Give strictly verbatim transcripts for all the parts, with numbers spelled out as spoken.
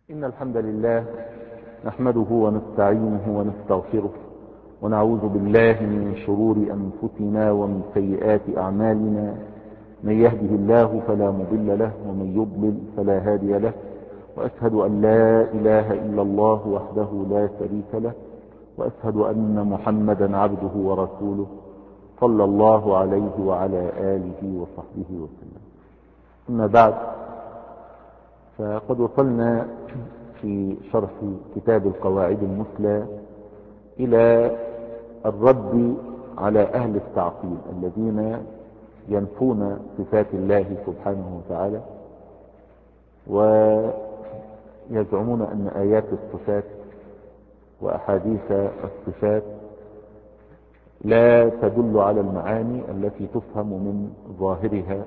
إن الحمد لله نحمده ونستعينه ونستغفره ونعوذ بالله من شرور أنفسنا ومن سيئات أعمالنا. من يهده الله فلا مضل له ومن يضلل فلا هادي له، وأشهد أن لا إله إلا الله وحده لا شريك له، وأشهد أن محمدا عبده ورسوله صلى الله عليه وعلى آله وصحبه وسلم. أما بعد، فقد وصلنا في شرح كتاب القواعد المثلى إلى الرد على أهل التعطيل الذين ينفون صفات الله سبحانه وتعالى، ويزعمون أن آيات الصفات وأحاديث الصفات لا تدل على المعاني التي تفهم من ظاهرها.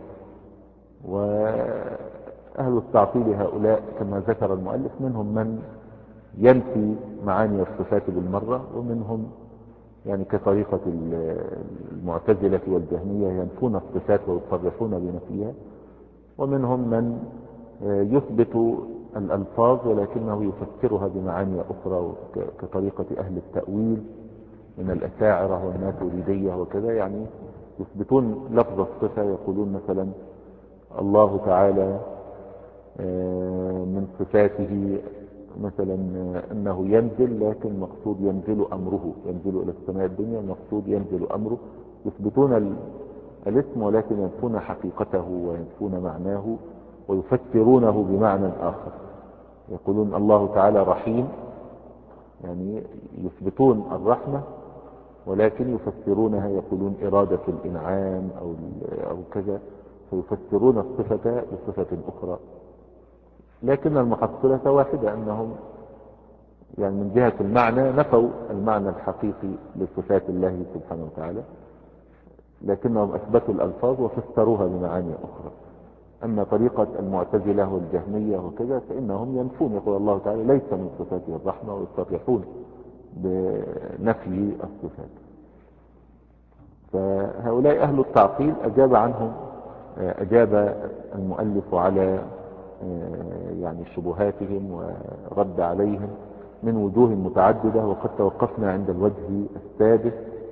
وأهل التعطيل هؤلاء كما ذكر المؤلف منهم من ينفي معاني الصفات بالمرة، ومنهم يعني كطريقة المعتزلة والجهمية ينفون الصفات ويصرحون بنفيها، ومنهم من يثبت الألفاظ ولكنه يفسرها بمعاني أخرى كطريقة أهل التأويل من الأشاعرة والماتريدية وكذا. يعني يثبتون لفظ الصفة، يقولون مثلا الله تعالى من صفاته مثلا أنه ينزل، لكن مقصود ينزل أمره، ينزل إلى السماء الدنيا، مقصود ينزل أمره. يثبتون الاسم ولكن ينفون حقيقته وينفون معناه ويفسرونه بمعنى آخر. يقولون الله تعالى رحيم، يعني يثبتون الرحمة ولكن يفسرونها، يقولون إرادة الإنعام أو, أو كذا، فيفسرون الصفة بصفة أخرى. لكن المحصلة واحدة، أنهم يعني من جهة المعنى نفوا المعنى الحقيقي لصفات الله سبحانه وتعالى، لكنهم أثبتوا الألفاظ وفسروها بمعاني أخرى. أما طريقة المعتزلة والجهمية وكذا فإنهم ينفون، يقول الله تعالى ليس من صفاته الرحمة، ويصرحون بنفي الصفات. فهؤلاء أهل التعطيل أجاب عنهم أجاب المؤلف على يعني شبهاتهم ورد عليهم من وجوه متعددة، وقد توقفنا عند الوجه السادس.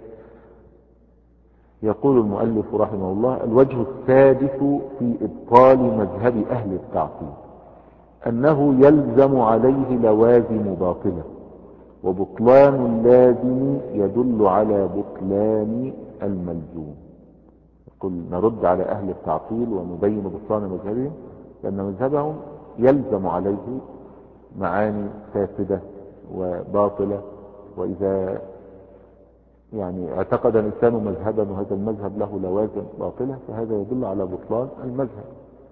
يقول المؤلف رحمه الله: الوجه السادس في إبطال مذهب أهل التعطيل أنه يلزم عليه لوازم باطلة، وبطلان اللازم يدل على بطلان الملزوم. يقول نرد على أهل التعطيل ونبين بطلان مذهبهم، لأن مذهبهم يلزم عليه معاني فاسدة وباطلة، وإذا يعني اعتقد الإنسان مذهبا وهذا المذهب له لوازم باطلة فهذا يدل على بطلان المذهب.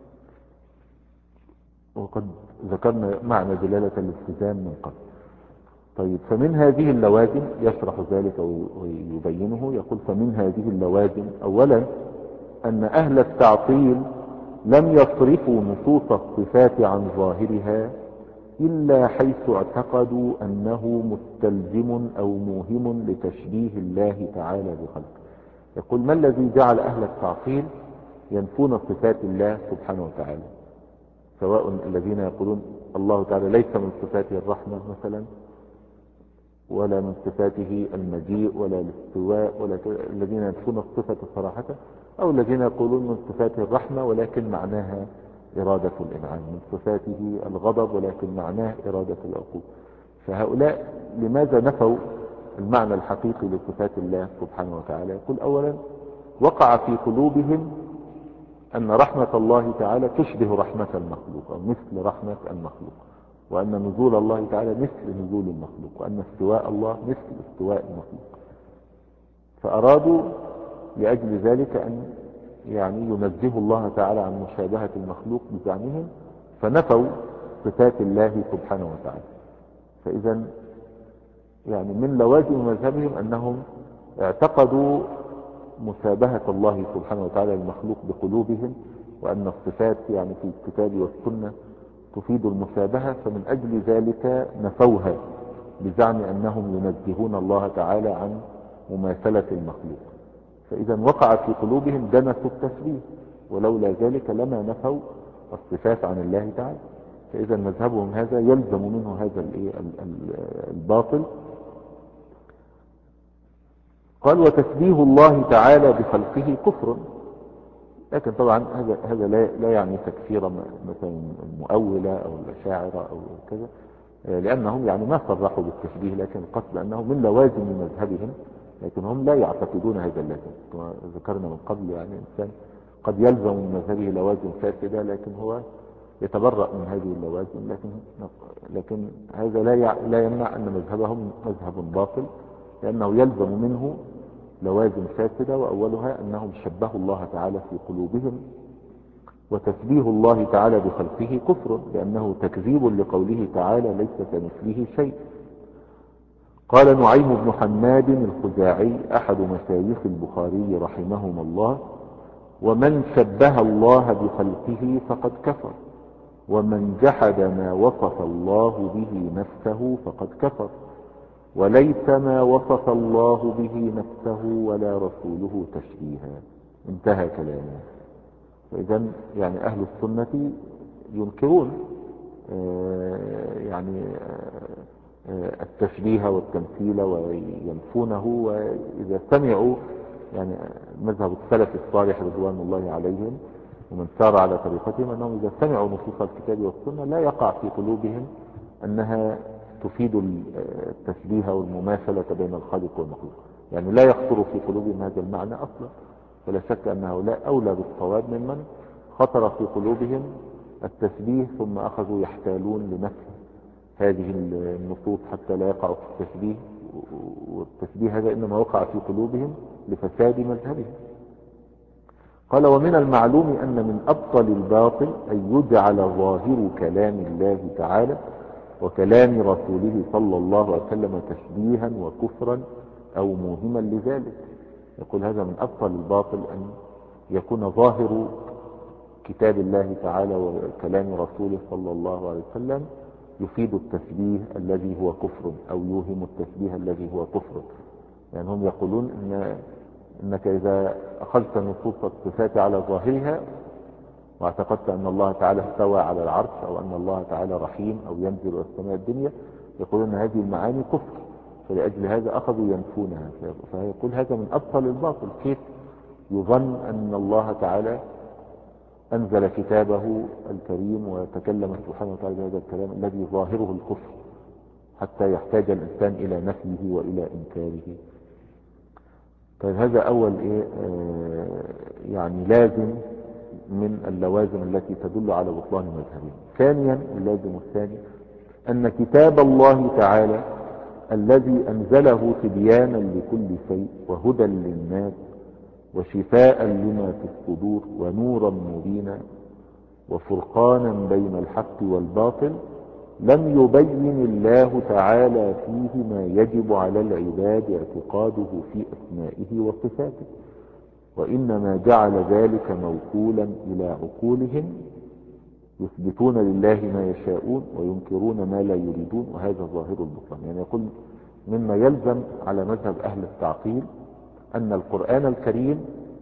وقد ذكرنا معنى دلالة الالتزام من قبل. طيب، فمن هذه اللوازم يشرح ذلك ويبينه. يقول فمن هذه اللوازم أولا أن أهل التعطيل لم يصرفوا نصوص الصفات عن ظاهرها إلا حيث اعتقدوا أنه مستلزم أو موهم لتشبيه الله تعالى بخلقه. يقول ما الذي جعل أهل التعطيل ينفون صفات الله سبحانه وتعالى، سواء الذين يقولون الله تعالى ليس من صفاته الرحمة مثلا، ولا من صفاته المجيء ولا الاستواء، ولا الذين ينفون الصفة صراحة، أو الذين يقولون من صفاته الرحمة ولكن معناها إرادة الإنعام، من صفاته الغضب ولكن معناه إرادة العقوبة. فهؤلاء لماذا نفوا المعنى الحقيقي لصفات الله سبحانه وتعالى؟ يقول أولا وقع في قلوبهم أن رحمة الله تعالى تشبه رحمة المخلوق أو مثل رحمة المخلوق، وأن نزول الله تعالى مثل نزول المخلوق، وأن استواء الله مثل استواء المخلوق. فأرادوا لأجل ذلك أن يعني ينزهوا الله تعالى عن مشابهة المخلوق بزعمهم، فنفوا صفات الله سبحانه وتعالى. فإذا يعني من لوازم مذهبهم أنهم اعتقدوا مشابهة الله سبحانه وتعالى المخلوق بقلوبهم، وأن الصفات يعني في الكتاب والسنة تفيد المشابهة، فمن أجل ذلك نفوها بزعم أنهم ينزهون الله تعالى عن مماثلة المخلوق. فإذا وقع في قلوبهم دنس التشبيه، ولولا ذلك لما نفوا الصفات عن الله تعالى. فإذا مذهبهم هذا يلزم منه هذا الباطل. قال وتشبيه الله تعالى بخلقه كفر، لكن طبعا هذا هذا لا لا يعني تكفير مثلا المؤولة أو الأشاعرة أو كذا، لأنهم يعني ما صرحوا بالتشبيه، لكن القصد أنه من لوازم مذهبهم، لكن هم لا يعتقدون هذا اللازم. كما ذكرنا من قبل يعني الإنسان قد يلزم من مذهبه لوازم فاسدة، لكن هو يتبرأ من هذه اللوازم، لكن لكن هذا لا لا يمنع أن مذهبهم مذهب باطل، لأنه يلزم منه لوازم فاسدة، وأولها أنهم شبهوا الله تعالى في قلوبهم. وتشبيه الله تعالى بخلقه كفر، لأنه تكذيب لقوله تعالى ليس كمثله شيء. قال نعيم بن حماد الخزاعي أحد مشايخ البخاري رحمهما الله: ومن شبه الله بخلقه فقد كفر، ومن جحد ما وصف الله به نفسه فقد كفر، وليس ما وصف الله به نفسه ولا رسوله تشبيها. انتهى كلامه. فإذا يعني أهل السنة ينكرون يعني التشبيه والتمثيل وينفونه، وإذا سمعوا يعني مذهب السلف الصالح رضوان الله عليهم ومن سار على طريقتهم أنهم إذا سمعوا نصوص الكتاب والسنة لا يقع في قلوبهم أنها تفيد التشبيه والمماثلة بين الخالق والمخلوق، يعني لا يخطر في قلوبهم هذا المعنى أصلا. ولا شك أن هؤلاء أولى بالصواب ممن خطر في قلوبهم التشبيه ثم أخذوا يحتالون لنفي هذه النصوص حتى لا يقعوا في التشبيه، والتشبيه هذا إنما وقع في قلوبهم لفساد مذهبهم. قال ومن المعلوم أن من أبطل الباطل أن يجعل ظاهر كلام الله تعالى وكلام رسوله صلى الله عليه وسلم تشبيها وكفرا أو موهما لذلك. يقول هذا من أبطل الباطل أن يكون ظاهر كتاب الله تعالى وكلام رسوله صلى الله عليه وسلم يفيد التشبيه الذي هو كفر، أو يوهم التشبيه الذي هو كفر. يعني هم يقولون إن إنك إذا أخذت نصوص الصفات على ظاهرها واعتقدت أن الله تعالى استوى على العرش، أو أن الله تعالى رحيم، أو ينزل إلى السماء الدنيا، يقولون أن هذه المعاني كفر، فلأجل هذا أخذوا ينفونها. فيقول هذا من أبطل الباطل. كيف يظن أن الله تعالى أنزل كتابه الكريم وتكلم سبحانه وتعالى بهذا الكلام الذي ظاهره الكفر حتى يحتاج الإنسان إلى نفيه وإلى إنكاره؟ طيب هذا أول إيه آه يعني لازم من اللوازم التي تدل على بطلان مذهبهم. ثانيا اللازم الثاني أن كتاب الله تعالى الذي أنزله تبيانا لكل شيء وهدى للناس وشفاء لما في الصدور ونورا مبينا وفرقانا بين الحق والباطل لم يبين الله تعالى فيه ما يجب على العباد اعتقاده في أسمائه وصفاته، وإنما جعل ذلك موكولا إلى عقولهم يثبتون لله ما يشاءون وينكرون ما لا يريدون، وهذا ظاهر البطلان. يعني يقول مما يلزم على مذهب أهل التعطيل أن القرآن الكريم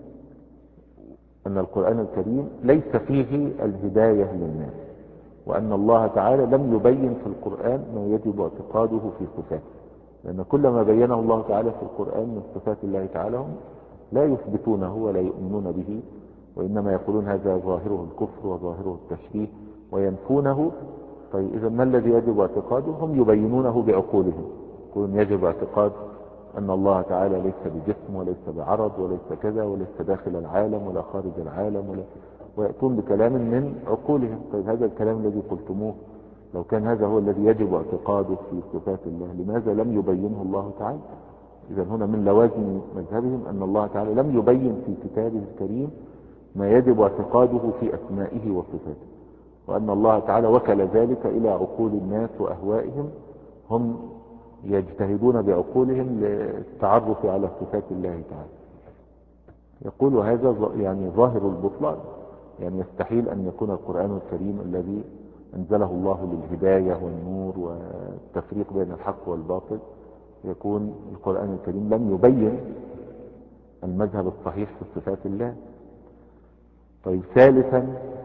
أن القرآن الكريم ليس فيه الهداية للناس، وأن الله تعالى لم يبين في القرآن ما يجب اعتقاده في صفاته، لأن كل ما بينه الله تعالى في القرآن من صفات الله تعالى هم لا يثبتونه ولا يؤمنون به، وإنما يقولون هذا ظاهره الكفر وظاهره التشبيه وينفونه. طيب إذا ما الذي يجب اعتقاده؟ هم يبينونه بعقولهم، يقولون يجب اعتقاد أن الله تعالى ليس بجسم وليس بعرض وليس كذا وليس داخل العالم ولا خارج العالم ولا، ويأتون بكلام من عقولهم. طيب هذا الكلام الذي قلتموه لو كان هذا هو الذي يجب اعتقاده في صفات الله لماذا لم يبينه الله تعالى؟ إذا هنا من لوازم مذهبهم أن الله تعالى لم يبين في كتابه الكريم ما يجب اعتقاده في أسمائه وصفاته، وأن الله تعالى وكل ذلك إلى عقول الناس وأهوائهم، هم يجتهدون بعقولهم للتعرف على صفات الله تعالى. يقول هذا يعني ظاهر البطلان، يعني يستحيل أن يكون القرآن الكريم الذي أنزله الله للهداية والنور والتفريق بين الحق والباطل يكون القرآن الكريم لم يبين المذهب الصحيح في صفات الله. طيب ثالثا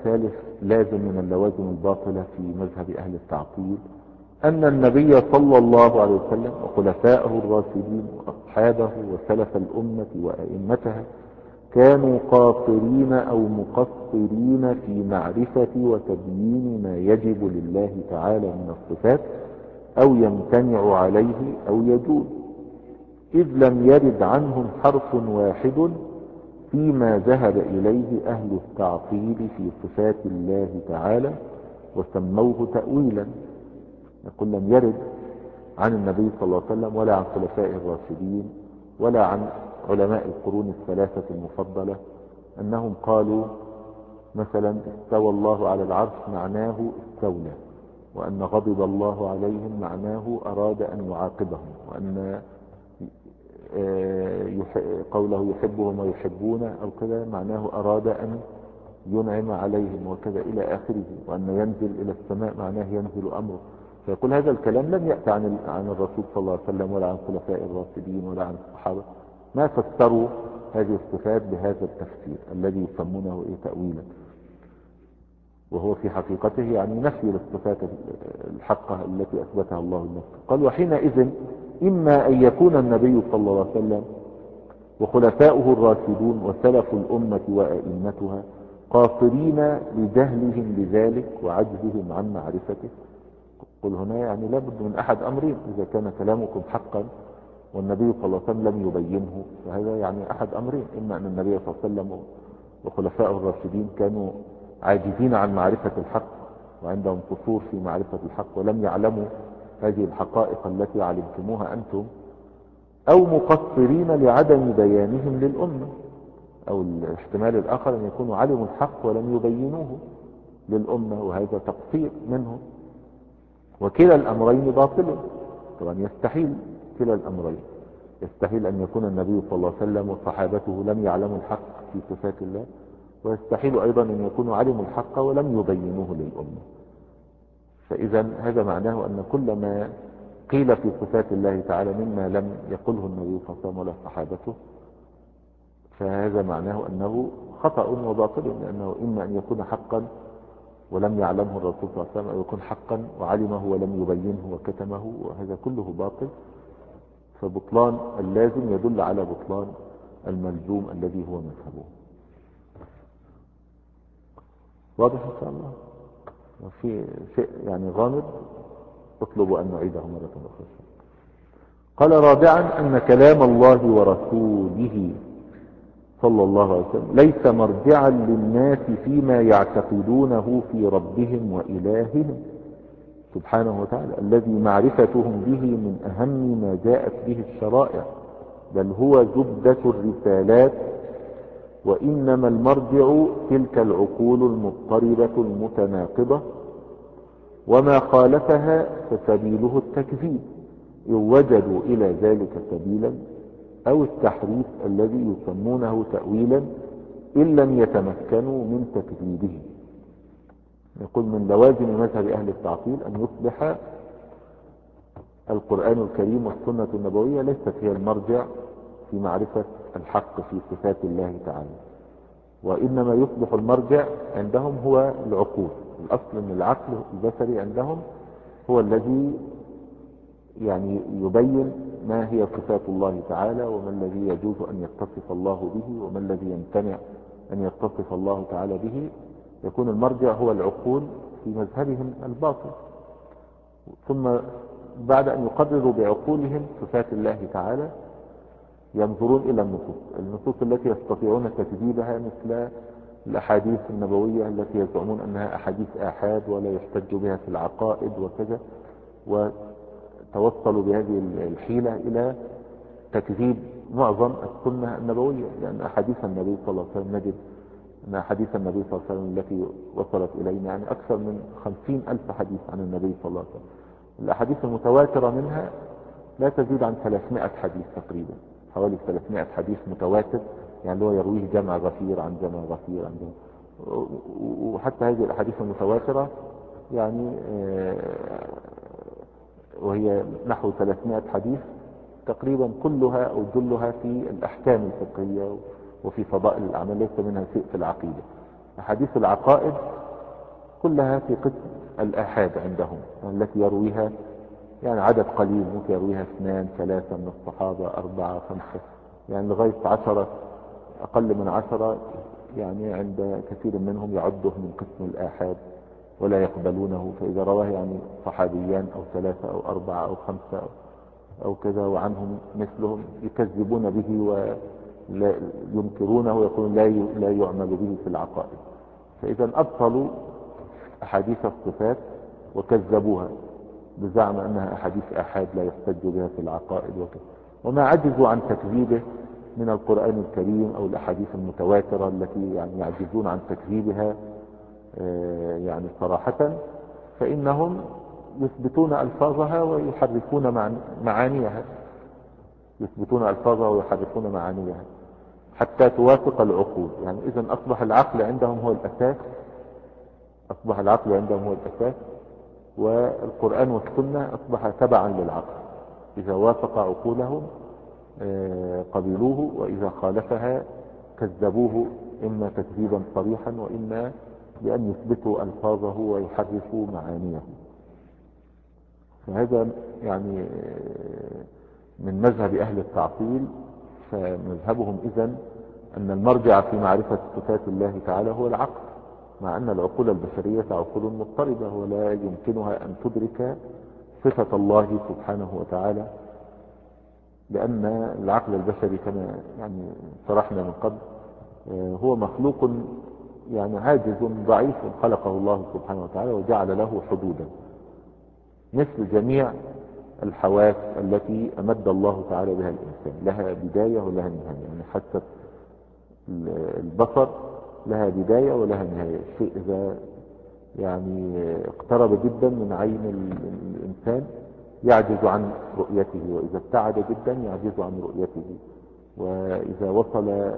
ثالث لازم من اللوازم الباطلة في مذهب أهل التعطيل أن النبي صلى الله عليه وسلم وخلفائه الراشدين وأصحابه وسلف الأمة وأئمتها كانوا قاصرين أو مقصرين في معرفة وتبيين ما يجب لله تعالى من الصفات أو يمتنع عليه أو يجوز، إذ لم يرد عنهم حرف واحد فيما ذهب إليه أهل التعطيل في صفات الله تعالى وسموه تأويلا. يقول لم يرد عن النبي صلى الله عليه وسلم ولا عن خلفائه الراشدين ولا عن علماء القرون الثلاثة المفضلة أنهم قالوا مثلا استوى الله على العرش معناه استولى، وأن غضب الله عليهم معناه أراد أن يعاقبهم، وأن قوله يحبهم ويحبون أو كذا معناه أراد أن ينعم عليهم وكذا إلى آخره، وأن ينزل إلى السماء معناه ينزل أمره. فيقول هذا الكلام لم يأتي عن عن الرسول صلى الله عليه وسلم ولا عن خلفاء الراشدين ولا عن الصحابة، ما فسروا هذه الصفات بهذا التفسير الذي يسمونه إيه تأويلا، وهو في حقيقته يعني نفي للصفات الحقة التي أثبتها الله لنفسه. قال وحينئذ إما أن يكون النبي صلى الله عليه وسلم وخلفاؤه الراشدون وسلف الأمة وأئمتها قاصرين لجهلهم بذلك وعجزهم عن معرفته. قل هنا يعني لابد من أحد أمرين، إذا كان كلامكم حقا والنبي صلى الله عليه وسلم لم يبينه فهذا يعني أحد أمرين، إما أن النبي صلى الله عليه وسلم وخلفاؤه الراشدين كانوا عاجزين عن معرفة الحق وعندهم قصور في معرفة الحق ولم يعلموا هذه الحقائق التي علمتموها أنتم، أو مقصرين لعدم بيانهم للأمة، أو الاحتمال الآخر أن يكونوا علموا الحق ولم يبينوه للأمة وهذا تقصير منهم، وكلا الأمرين باطل. طبعا يستحيل كلا الأمرين، يستحيل أن يكون النبي صلى الله عليه وسلم وصحابته لم يعلموا الحق في صفات الله، ويستحيل أيضا أن يكونوا علموا الحق ولم يبينوه للأمة. فإذا هذا معناه أن كل ما قيل في صفات الله تعالى مما لم يقله النبي صلى الله عليه وسلم ولا صحابته فهذا معناه أنه خطأ وباطل، لأنه إما أن يكون حقا ولم يعلمه الرسول صلى الله عليه وسلم، أو يكون حقا وعلمه ولم يبينه وكتمه، وهذا كله باطل. فبطلان اللازم يدل على بطلان الملزوم الذي هو مذهبه. واضح إن شاء الله؟ وفي شيء يعني غامض اطلب أن نعيده مرة أخرى. قال رابعا أن كلام الله ورسوله صلى الله عليه وسلم ليس مرجعا للناس فيما يعتقدونه في ربهم وإلههم سبحانه وتعالى الذي معرفتهم به من أهم ما جاءت به الشرائع، بل هو زبدة الرسالات، وإنما المرجع تلك العقول المضطربة المتناقضة، وما خالفها فسبيله التكذيب إن وجدوا إلى ذلك سبيلا، أو التحريف الذي يسمونه تأويلا إن لم يتمكنوا من تكذيبه. يقول من لوازم مذهب أهل التعطيل أن يصبح القرآن الكريم والسنة النبوية ليست هي المرجع في معرفة الحق في صفات الله تعالى، وإنما يصبح المرجع عندهم هو العقول. الأصل أن العقل البشري عندهم هو الذي يعني يبين ما هي صفات الله تعالى، وما الذي يجوز أن يتصف الله به، وما الذي يمتنع أن يتصف الله تعالى به. يكون المرجع هو العقول في مذهبهم الباطل، ثم بعد أن يقرروا بعقولهم صفات الله تعالى ينظرون إلى النصوص النصوص التي يستطيعون تكذيبها، مثل الأحاديث النبوية التي يزعمون أنها أحاديث آحاد ولا يحتج بها في العقائد وكذا، وتوصلوا بهذه الحيلة إلى تكذيب معظم السنة النبوية، لأن أحاديث النبي صلى الله عليه وسلم نجد أن أحاديث النبي صلى الله عليه وسلم التي وصلت إلينا يعني أكثر من خمسين ألف حديث عن النبي صلى الله عليه وسلم. الأحاديث المتواترة منها لا تزيد عن ثلاثمائة حديث تقريبا، حوالي ثلاثمائة حديث متواتر، يعني هو يرويه جمع غفير عن جمع غفير عن جمع. وحتى هذه الأحاديث المتواترة يعني وهي نحو ثلاثمائة حديث تقريبا كلها أو جلها في الأحكام الفقهية وفي فضائل الأعمال، ليس منها شيء في العقيدة. أحاديث العقائد كلها في قسم الآحاد عندهم التي يرويها يعني عدد قليل، ممكن يرويها اثنان ثلاثة من الصحابة، أربعة خمسة، يعني لغاية عشرة، أقل من عشرة يعني عند كثير منهم يعده من قسم الآحاد ولا يقبلونه. فإذا رواه يعني صحابيان أو ثلاثة أو أربعة أو خمسة أو كذا وعنهم مثلهم يكذبون به وينكرونه ويقولون لا لا يعمل به في العقائد. فإذا أبطلوا أحاديث الصفات وكذبوها بزعم أنها أحاديث آحاد لا يحتج بها في العقائد وكذا. وما عجزوا عن تكذيبه من القرآن الكريم أو الأحاديث المتواترة التي يعني يعجزون عن تكذيبها يعني صراحة، فإنهم يثبتون ألفاظها ويحرفون معانيها، يثبتون ألفاظها ويحرفون معانيها حتى توافق العقول. يعني إذن أصبح العقل عندهم هو الأساس، أصبح العقل عندهم هو الأساس، والقرآن والسنة أصبح تبعا للعقل، إذا وافق عقولهم قبلوه وإذا خالفها كذبوه، إما تكذيبا صريحا وإما بأن يثبتوا ألفاظه ويحرفوا معانيه. فهذا يعني من مذهب أهل التعطيل. فمذهبهم إذن أن المرجع في معرفة صفات الله تعالى هو العقل، مع أن العقول البشرية عقول مضطربة ولا يمكنها أن تدرك صفة الله سبحانه وتعالى، لأن العقل البشري كما يعني شرحنا من قبل هو مخلوق يعني عاجز ضعيف خلقه الله سبحانه وتعالى وجعل له حدودا مثل جميع الحواس التي أمد الله تعالى بها الإنسان، لها بداية ولها نهاية. يعني حتى البصر لها بداية ولها نهاية. الشيء إذا يعني اقترب جدا من عين الإنسان يعجز عن رؤيته، وإذا ابتعد جدا يعجز عن رؤيته، وإذا وصل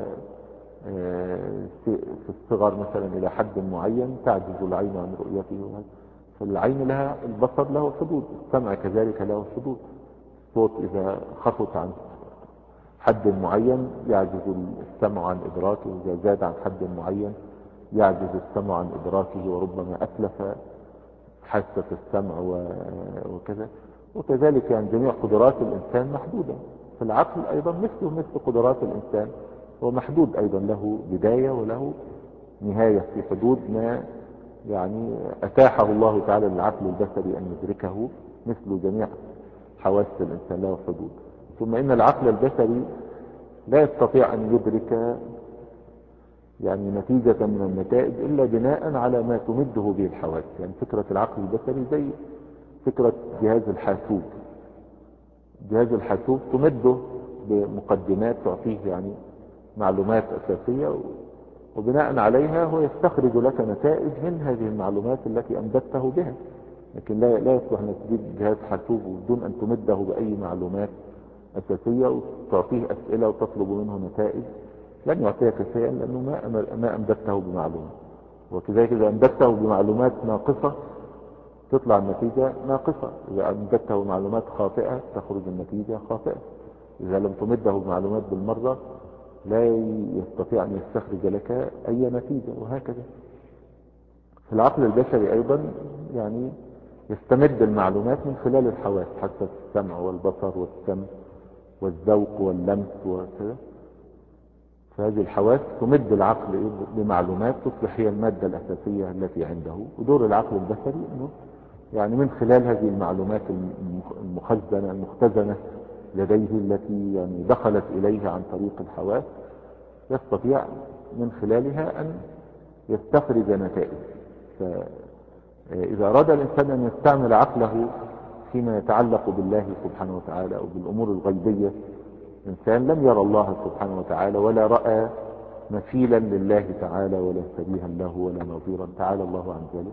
في الصغر مثلا إلى حد معين تعجز العين عن رؤيته. فالعين لها، البصر له حدود، السمع كذلك له حدود. الصوت إذا خفت عن حد معين يعجز السمع عن إدراكه، إذا زاد عن حد معين يعجز السمع عن إدراكه وربما أتلف حاسة السمع وكذا. وكذلك يعني جميع قدرات الإنسان محدودة. فالعقل أيضا مثله مثل قدرات الإنسان، هو محدود أيضا، له بداية وله نهاية في حدود ما يعني أتاحه الله تعالى للعقل البشري أن يدركه، مثل جميع حواس الإنسان له حدود. ثم إن العقل البشري لا يستطيع أن يدرك يعني نتيجة من النتائج إلا بناء على ما تمده به الحواس. يعني فكرة العقل البشري زي فكرة جهاز الحاسوب. جهاز الحاسوب تمده بمقدمات تعطيه يعني معلومات أساسية، وبناء عليها هو يستخرج لك نتائج من هذه المعلومات التي أمددته بها. لكن لا لا يصلح أن تجيب جهاز حاسوب بدون أن تمده بأي معلومات أساسية وتعطيه أسئلة وتطلب منه نتائج، لن يعطيك شيئا لأنه ما ما أمددته بمعلومات. وكذلك إذا أمددته بمعلومات ناقصة تطلع النتيجة ناقصة، إذا أمددته بمعلومات خاطئة تخرج النتيجة خاطئة. إذا لم تمده بمعلومات بالمرة لا يستطيع أن يستخرج لك أي نتيجة، وهكذا. في العقل البشري أيضا يعني يستمد المعلومات من خلال الحواس، حتى السمع والبصر والسمع والذوق واللمس وكذا. فهذه الحواس تمد العقل بمعلومات تصبح هي المادة الأساسية التي عنده. ودور العقل البشري أنه يعني من خلال هذه المعلومات المخزنة المختزنة لديه التي يعني دخلت إليه عن طريق الحواس يستطيع من خلالها أن يستخرج نتائج. فإذا أراد الإنسان أن يستعمل عقله فيما يتعلق بالله سبحانه وتعالى أو بالأمور الغيبية، إنسان لم يرى الله سبحانه وتعالى ولا رأى مثيلا لله تعالى ولا شبيها له ولا نظيرا، تعالى الله عن ذلك.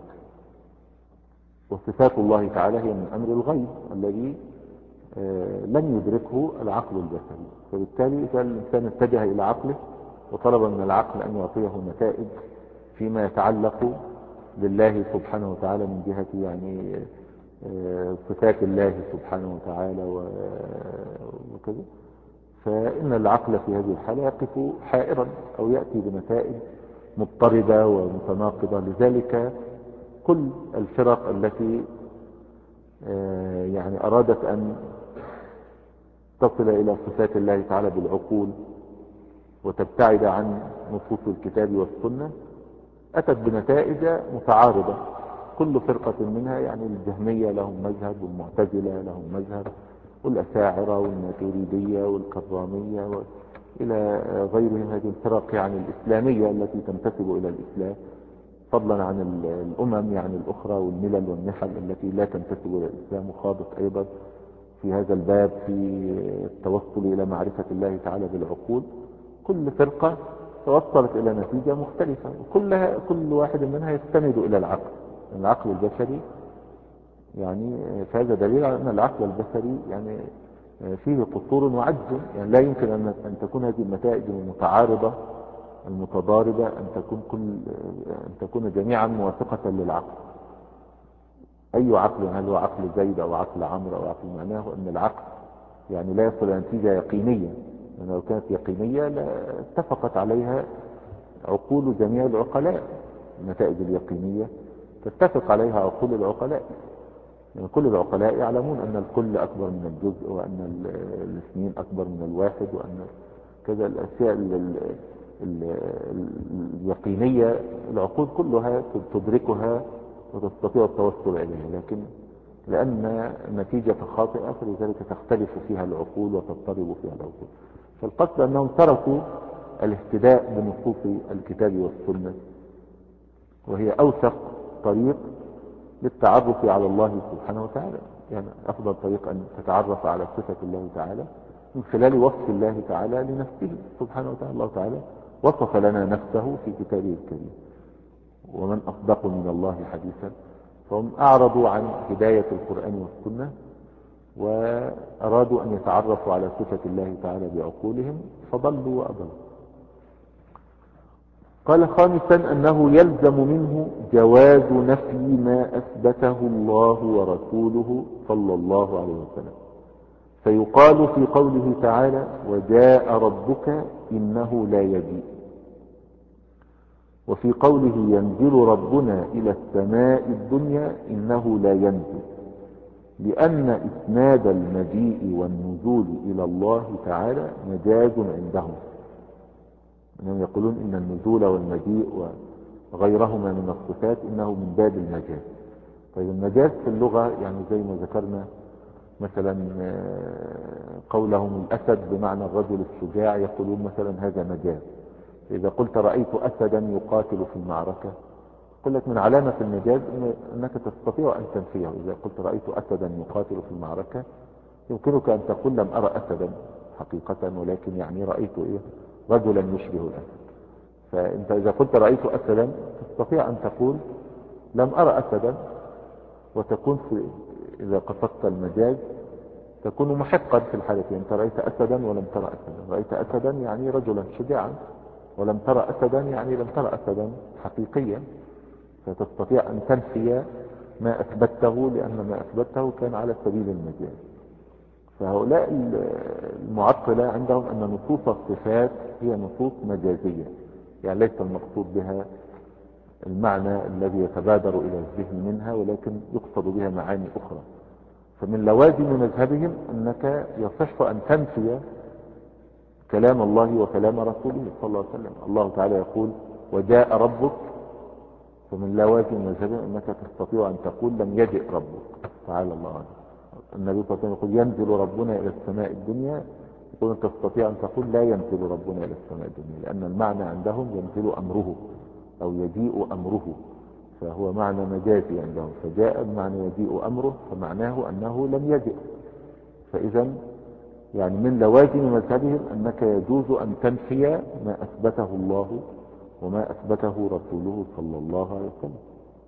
وصفات الله تعالى هي من أمر الغيب الذي لن يدركه العقل البشري. فبالتالي إذا الإنسان اتجه إلى عقله وطلب من العقل أن يعطيه نتائج فيما يتعلق بالله سبحانه وتعالى من جهة يعني صفات الله سبحانه وتعالى وكذا، فإن العقل في هذه الحالة يقف حائرا أو يأتي بنتائج مضطردة ومتناقضة. لذلك كل الفرق التي يعني أرادت أن تصل إلى صفات الله تعالى بالعقول وتبتعد عن نصوص الكتاب والسنة أتت بنتائج متعارضة. كل فرقة منها، يعني الجهمية لهم مذهب، والمعتزلة لهم مذهب، والأشاعرة والماتريدية والكرامية إلى غيرهم، هذه الفرق يعني الإسلامية التي تنتسب إلى الإسلام، فضلا عن الأمم يعني الأخرى والملل والنحل التي لا تنتسب إلى الإسلام، وخاضت أيضا في هذا الباب في التوصل إلى معرفة الله تعالى بالعقول. كل فرقة توصلت إلى نتيجة مختلفة، وكلها كل واحد منها يستند إلى العقل. العقل البشري يعني فهذا دليل على أن العقل البشري يعني فيه قصور وعجز، يعني لا يمكن أن تكون هذه النتائج المتعارضة المتضاربة أن تكون كل أن تكون جميعا موافقة للعقل. أي عقل، هل هو عقل زيد أو عقل عمرو أو عقل، معناه أن العقل يعني لا يصل إلى نتيجة يقينية، لأنه لو كانت يقينية لاتفقت عليها عقول جميع العقلاء. النتائج اليقينية تتفق عليها عقول العقلاء، يعني كل العقلاء يعلمون أن الكل أكبر من الجزء، وأن الاثنين أكبر من الواحد، وأن كذا الأشياء اليقينية العقول كلها تدركها وتستطيع التوصل إليها، لكن لأن النتيجة خاطئة فلذلك تختلف فيها العقول وتضطرب فيها العقول. فالقصد أنهم تركوا الاهتداء بنصوص الكتاب والسنة، وهي أوثق طريق للتعرف على الله سبحانه وتعالى. يعني أفضل طريق أن تتعرف على صفة الله تعالى من خلال وصف الله تعالى لنفسه سبحانه وتعالى. الله تعالى وصف لنا نفسه في كتابه الكريم، ومن أصدق من الله حديثا. فهم أعرضوا عن هداية القرآن والسنة وأرادوا أن يتعرفوا على صفة الله تعالى بعقولهم فضلوا وأضلوا. قال خامسا أنه يلزم منه جواز نفي ما أثبته الله ورسوله صلى الله عليه وسلم، فيقال في قوله تعالى وجاء ربك إنه لا يجيء، وفي قوله ينزل ربنا إلى السماء الدنيا إنه لا ينزل، لأن إسناد المجيء والنزول إلى الله تعالى مجاز عندهم. انهم يقولون ان النزول والمجيء وغيرهما من الصفات انه من باب المجاز. طيب المجاز في اللغة يعني زي ما ذكرنا مثلا قولهم الاسد بمعنى الرجل الشجاع، يقولون مثلا هذا مجاز. اذا قلت رأيت اسدا يقاتل في المعركة، قل لك من علامة المجاز انك تستطيع ان تنفيه. اذا قلت رأيت اسدا يقاتل في المعركة يمكنك ان تقول لم ارى اسدا حقيقة، ولكن يعني رأيت ايه رجلا يشبه الأسد. فأنت إذا قلت رأيت أسدا تستطيع أن تقول لم أرى أسدا، وتكون في إذا قصدت المجاز تكون محقا في الحالتين. أنت رأيت أسدا ولم ترى أسدا، رأيت أسدا يعني رجلا شجاعا، ولم ترى أسدا يعني لم ترى أسدا حقيقيا، فتستطيع أن تنفي ما أثبته لأن ما أثبته كان على سبيل المجاز. فهؤلاء المعطلة عندهم أن نصوص الصفات هي نصوص مجازية، يعني ليس المقصود بها المعنى الذي يتبادر إلى الذهن منها، ولكن يقصد بها معاني أخرى. فمن لوازم مذهبهم أنك يصح أن تنفي كلام الله وكلام رسوله صلى الله عليه وسلم. الله تعالى يقول وجاء ربك، فمن لوازم مذهبهم أنك تستطيع أن تقول لم يجئ ربك تعالى الله عنه. النبي صلى الله عليه وسلم يقول ينزل ربنا إلى السماء الدنيا، يقول أنت تستطيع أن تقول لا ينزل ربنا إلى السماء الدنيا، لأن المعنى عندهم ينزل أمره أو يجيء أمره، فهو معنى مجازي عندهم. فجاء بمعنى يجيء أمره، فمعناه أنه لم يجئ. فإذا يعني من لوازم مذهبهم أنك يجوز أن تنفي ما أثبته الله وما أثبته رسوله صلى الله عليه وسلم.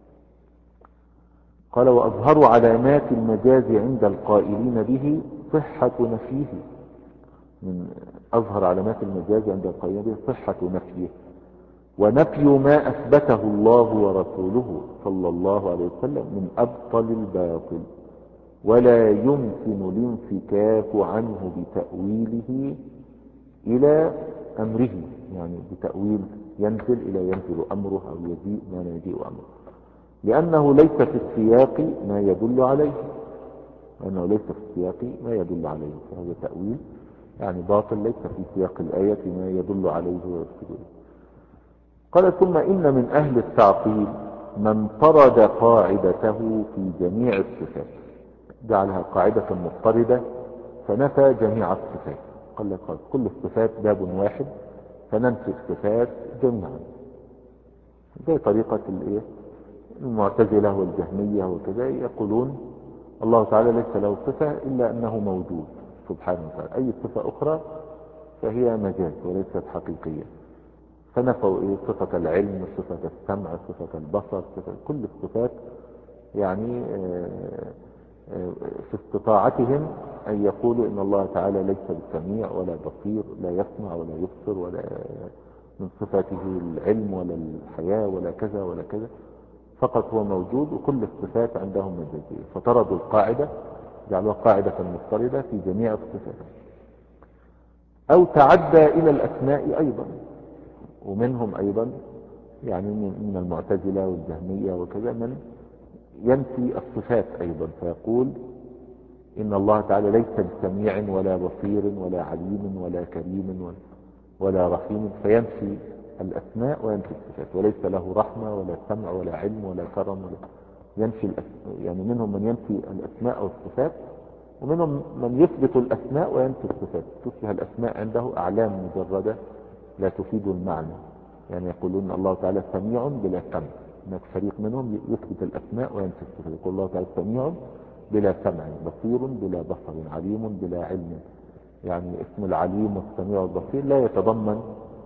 قال وأظهر علامات المجاز عند القائلين به صحة نفيه. من أظهر علامات المجاز عند القائلين به صحة نفيه، ونفي ما أثبته الله ورسوله صلى الله عليه وسلم من أبطل الباطل، ولا يمكن الانفكاك عنه بتأويله إلى أمره، يعني بتأويل ينزل إلى ينزل أمره أو يجيء ما لا يجيء أمره. لأنه ليس في السياق ما يدل عليه، لأنه ليس في السياق ما يدل عليه، فهذا تأويل يعني باطل، ليس في سياق الآية ما يدل عليه ويرشد. قال ثم إن من أهل التعطيل من طرد قاعدته في جميع الصفات، جعلها قاعدة مضطردة فنفى جميع الصفات. قال لك كل الصفات باب واحد فننفي الصفات جميعا، زي طريقة الايه المعتزلة والجهمية وكذا، يقولون الله تعالى ليس له صفة إلا أنه موجود سبحانه وتعالى، أي صفة أخرى فهي مجاز وليست حقيقية. فنفوا إيه صفة العلم، صفة السمع، صفة البصر، صفة كل الصفات، يعني في استطاعتهم أن يقولوا إن الله تعالى ليس بسميع ولا بصير، لا يسمع ولا يبصر، ولا من صفاته العلم ولا الحياة ولا كذا ولا كذا، فقط هو موجود، وكل الصفات عندهم مجازية. فطردوا القاعدة، جعلوها قاعدة مضطردة في جميع الصفات. أو تعدى إلى الأسماء أيضا، ومنهم أيضا يعني من المعتزلة والجهمية وكذا من ينفي الصفات أيضا، فيقول إن الله تعالى ليس بسميع ولا بصير ولا عليم ولا كريم ولا رحيم، فينفي الأسماء وينفي الصفات، وليس له رحمة ولا سمع ولا علم ولا كرم ولا ينفي الأسماء. يعني منهم من ينفي الأسماء والصفات، ومنهم من يثبت الأسماء وينفي الصفات، تصبح الأسماء عنده أعلام مجردة لا تفيد المعنى. يعني يقولون الله تعالى سميع بلا سمع، هناك فريق منهم يثبت الأسماء وينفي الصفات، يقول الله تعالى سميع بلا سمع، بصير بلا بصر، عليم بلا علم. يعني اسم العليم والسميع والبصير لا يتضمن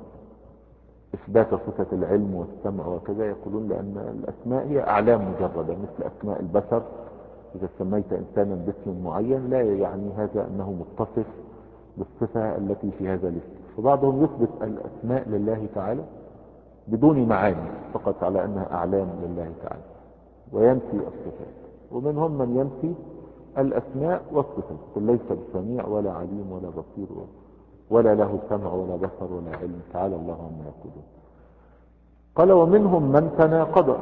إثبات صفة العلم والسمع وكذا، يقولون لأن الأسماء هي أعلام مجردة مثل أسماء البشر. إذا سميت إنسانا باسم معين لا يعني هذا أنه متصف بالصفة التي في هذا الاسم. فبعضهم يثبت الأسماء لله تعالى بدون معاني، فقط على أنها أعلام لله تعالى، وينفي الصفات. ومنهم من ينفي الأسماء والصفات، قل ليس بسميع ولا عليم ولا بصير ولا له سمع ولا بصر ولا علم، تعالى الله عما يقولون. قال ومنهم من تناقض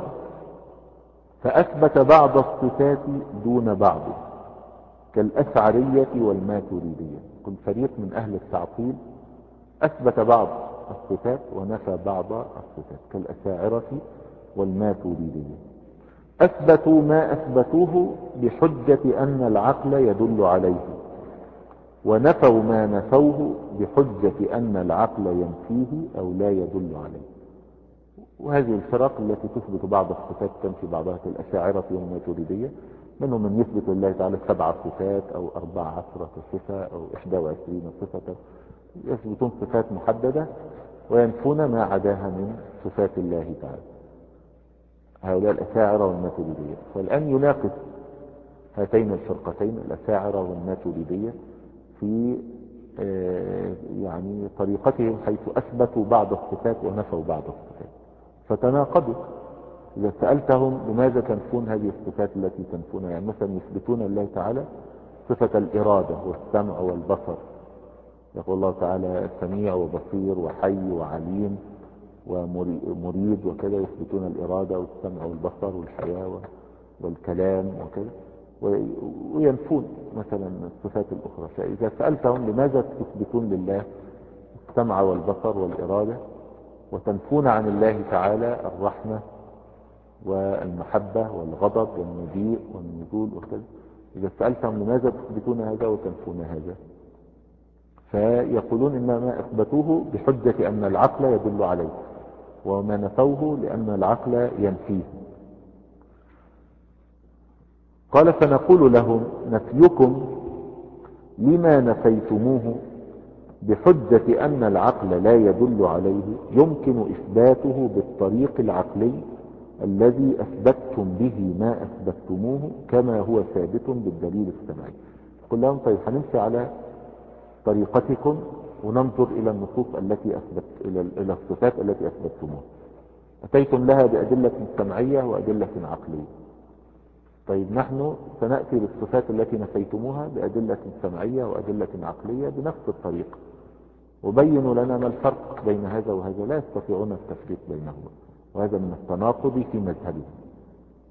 فأثبت بعض الصفات دون بعض، كالأشعرية والماتريدية. كل فريق من أهل التعطيل أثبت بعض الصفات ونفى بعض الصفات، كالأشاعرة والماتريدية. أثبتوا ما أثبتوه بحجة أن العقل يدل عليه، ونفوا ما نفوه بحجة أن العقل ينفيه أو لا يدل عليه. وهذه الفرق التي تثبت بعض الصفات تنفي بعضها، كالأشاعرة والماتريدية. منهم من يثبت لله تعالى سبع صفات أو أربع عشرة صفة أو إحدى وعشرين صفة، يثبتون صفات محددة وينفون ما عداها من صفات الله تعالى، هؤلاء الأشاعرة والماتريدية. فالآن يناقش هاتين الفرقتين الأشاعرة والماتريدية في يعني طريقتهم، حيث أثبتوا بعض الصفات ونفوا بعض الصفات فتناقضوا. إذا سألتهم لماذا تنفون هذه الصفات التي تنفونها، يعني مثلا يثبتون لله تعالى صفة الإرادة والسمع والبصر، يقول الله تعالى سميع وبصير وحي وعليم ومريد وكذا، يثبتون الإرادة والسمع والبصر والحياة والكلام وكذا، وينفون مثلا الصفات الأخرى. فإذا سألتهم لماذا تثبتون لله السمع والبصر والإرادة وتنفون عن الله تعالى الرحمة والمحبة والغضب والمجيء والنزول وكذا، إذا سألتهم لماذا تثبتون هذا وتنفون هذا، فيقولون إنما أثبتوه بحجة أن العقل يدل عليه، وما نفوه لأن العقل ينفيه. قال فنقول لهم نفيكم لما نفيتموه بحجة أن العقل لا يدل عليه يمكن إثباته بالطريق العقلي الذي أثبتتم به ما أثبتتموه كما هو ثابت بالدليل السمعي. قل لهم طيب هنمشي على طريقتكم وننظر إلى النصوص التي أثبت إلى الصفات التي أثبتتموها، أتيتم لها بأدلة سمعية وأدلة عقلية. طيب نحن سنأتي للصفات التي نفيتموها بأدلة سمعية وأدلة عقلية بنفس الطريقة، وبينوا لنا ما الفرق بين هذا وهذا. لا يستطيعون التفريق بينهما، وهذا من التناقض في مذهبهم.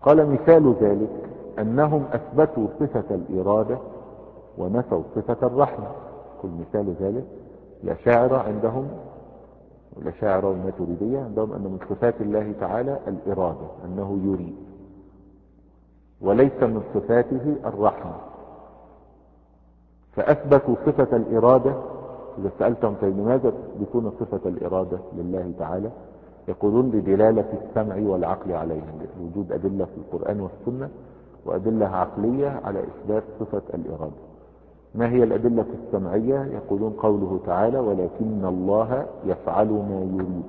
قال مثال ذلك أنهم أثبتوا صفة الإرادة ونفوا صفة الرحمة. كل مثال ذلك الأشاعرة عندهم، الأشاعرة والماتريدية عندهم أن من صفات الله تعالى الإرادة، أنه يريد، وليس من صفاته الرحمة. فأثبتوا صفة الإرادة. إذا سألتهم طيب لماذا تثبتون صفة الإرادة لله تعالى؟ يقولون لدلالة السمع والعقل عليها، وجود أدلة في القرآن والسنة وأدلة عقلية على إثبات صفة الإرادة. ما هي الأدلة السمعية؟ يقولون قوله تعالى ولكن الله يفعل ما يريد.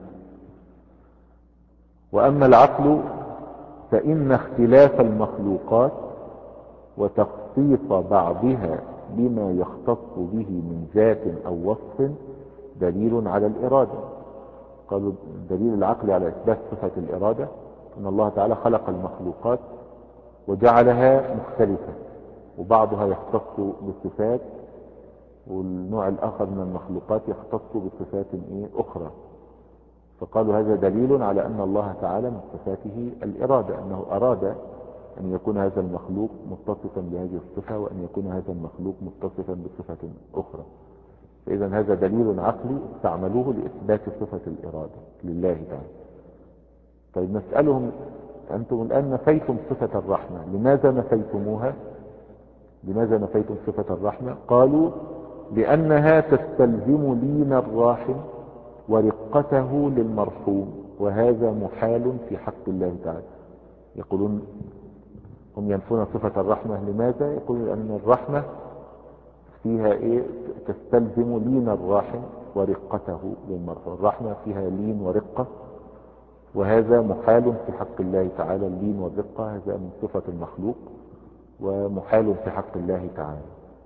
وأما العقل فإن اختلاف المخلوقات وتخصيص بعضها بما يختص به من ذات أو وصف دليل على الإرادة. قالوا الدليل العقلي على إثبات صفة الإرادة أن الله تعالى خلق المخلوقات وجعلها مختلفة، وبعضها يختص بصفات والنوع الآخر من المخلوقات يختص بصفات إيه أخرى. فقالوا هذا دليل على أن الله تعالى من صفاته الإرادة، أنه أراد أن يكون هذا المخلوق متصفا بهذه الصفة وأن يكون هذا المخلوق متصفا بصفة أخرى. فإذا هذا دليل عقلي استعملوه لإثبات صفة الإرادة لله تعالى. طيب نسألهم أنتم الآن نفيتم صفة الرحمة، لماذا نفيتموها؟ لماذا نفيتم صفة الرحمة؟ قالوا لأنها تستلزم لين الراحم ورقته للمرحوم، وهذا محال في حق الله تعالى. يقولون هم ينفون صفة الرحمة، لماذا؟ يقولون أن الرحمة فيها إيه؟ تستلزم لين الراحم ورقته للمرحوم. الرحمة فيها لين ورقة، وهذا محال في حق الله تعالى. اللين والرقة هذا من صفة المخلوق ومحال في حق الله تعالى.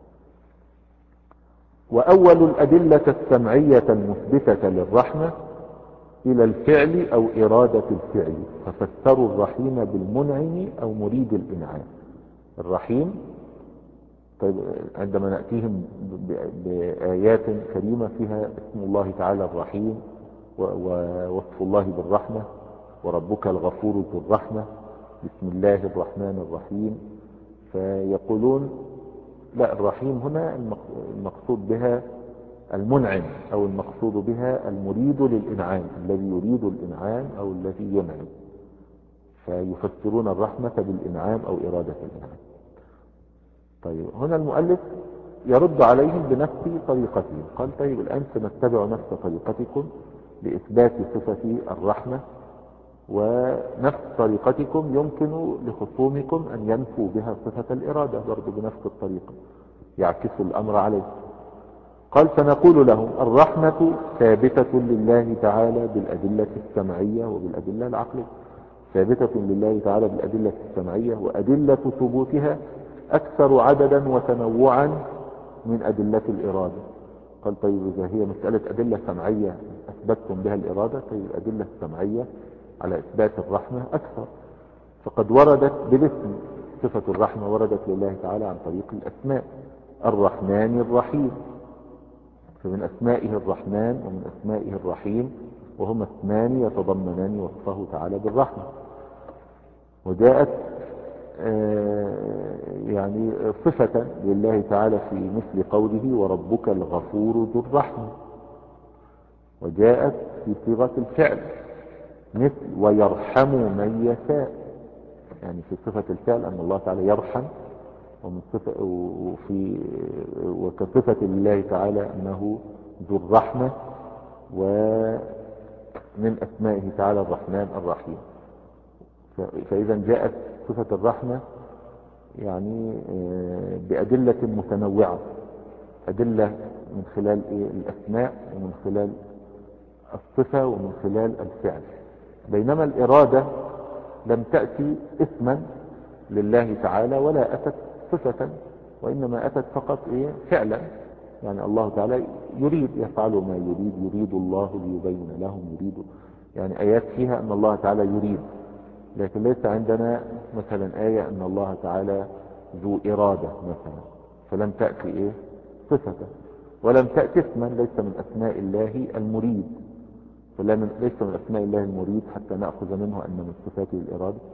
وأول الأدلة السمعية المثبتة للرحمة إلى الفعل أو إرادة الفعل، ففسروا الرحيم بالمنعم أو مريد الإنعام. الرحيم طيب عندما نأتيهم بآيات كريمة فيها اسم الله تعالى الرحيم ووصف الله بالرحمة، وربك الغفور ذو الرحمة، بسم الله الرحمن الرحيم، فيقولون لا، الرحيم هنا المقصود بها المنعم، أو المقصود بها المريد للإنعام، الذي يريد الإنعام أو الذي ينعم. فيفسرون الرحمة بالإنعام أو إرادة الإنعام. طيب هنا المؤلف يرد عليهم بنفس طريقتهم. قال طيب الآن سنتبع نفس طريقتكم لإثبات صفة الرحمة، ونفس طريقتكم يمكن لخصومكم أن ينفوا بها صفة الإرادة برضو بنفس الطريقة، يعكسوا الأمر عليه. قال فنقول لهم الرحمة ثابتة لله تعالى بالأدلة السمعية وبالأدلة العقلية. ثابتة لله تعالى بالأدلة السمعية، وأدلة ثبوتها أكثر عددا وتنوعا من أدلة الإرادة. قال طيب إذا هي مسألة أدلة سمعية أثبتتم بها الإرادة، طيب الأدلة السمعية على إثبات الرحمة أكثر. فقد وردت بالاسم، صفة الرحمة وردت لله تعالى عن طريق الأسماء، الرحمن الرحيم، فمن أسمائه الرحمن ومن أسمائه الرحيم، وهما اسمان يتضمنان وصفه تعالى بالرحمة. وجاءت يعني صفة لله تعالى في مثل قوله وربك الغفور ذو الرحمة، وجاءت في صيغة الفعل مثل ويرحم من يشاء، يعني في صفة الفعل أن الله تعالى يرحم، ومن صفة وفي وكصفة لله تعالى أنه ذو الرحمة، ومن أسمائه تعالى الرحمن الرحيم. فإذا جاءت صفة الرحمة يعني بأدلة متنوعة، أدلة من خلال الأسماء ومن خلال الصفة ومن خلال الفعل. بينما الإرادة لم تأتي اسما لله تعالى ولا أتت صفة، وإنما أتت فقط إيه فعلا. يعني الله تعالى يريد، يفعل ما يريد، يريد الله ليبين لهم، يريد، يعني آيات فيها أن الله تعالى يريد، لكن ليس عندنا مثلا آية أن الله تعالى ذو إرادة مثلا، فلم تأتي إيه صفة، ولم تأتي اسما ليس من أسماء الله المريد، فليس من أسماء الله المريد حتى نأخذ منه أن من صفاته الإرادة.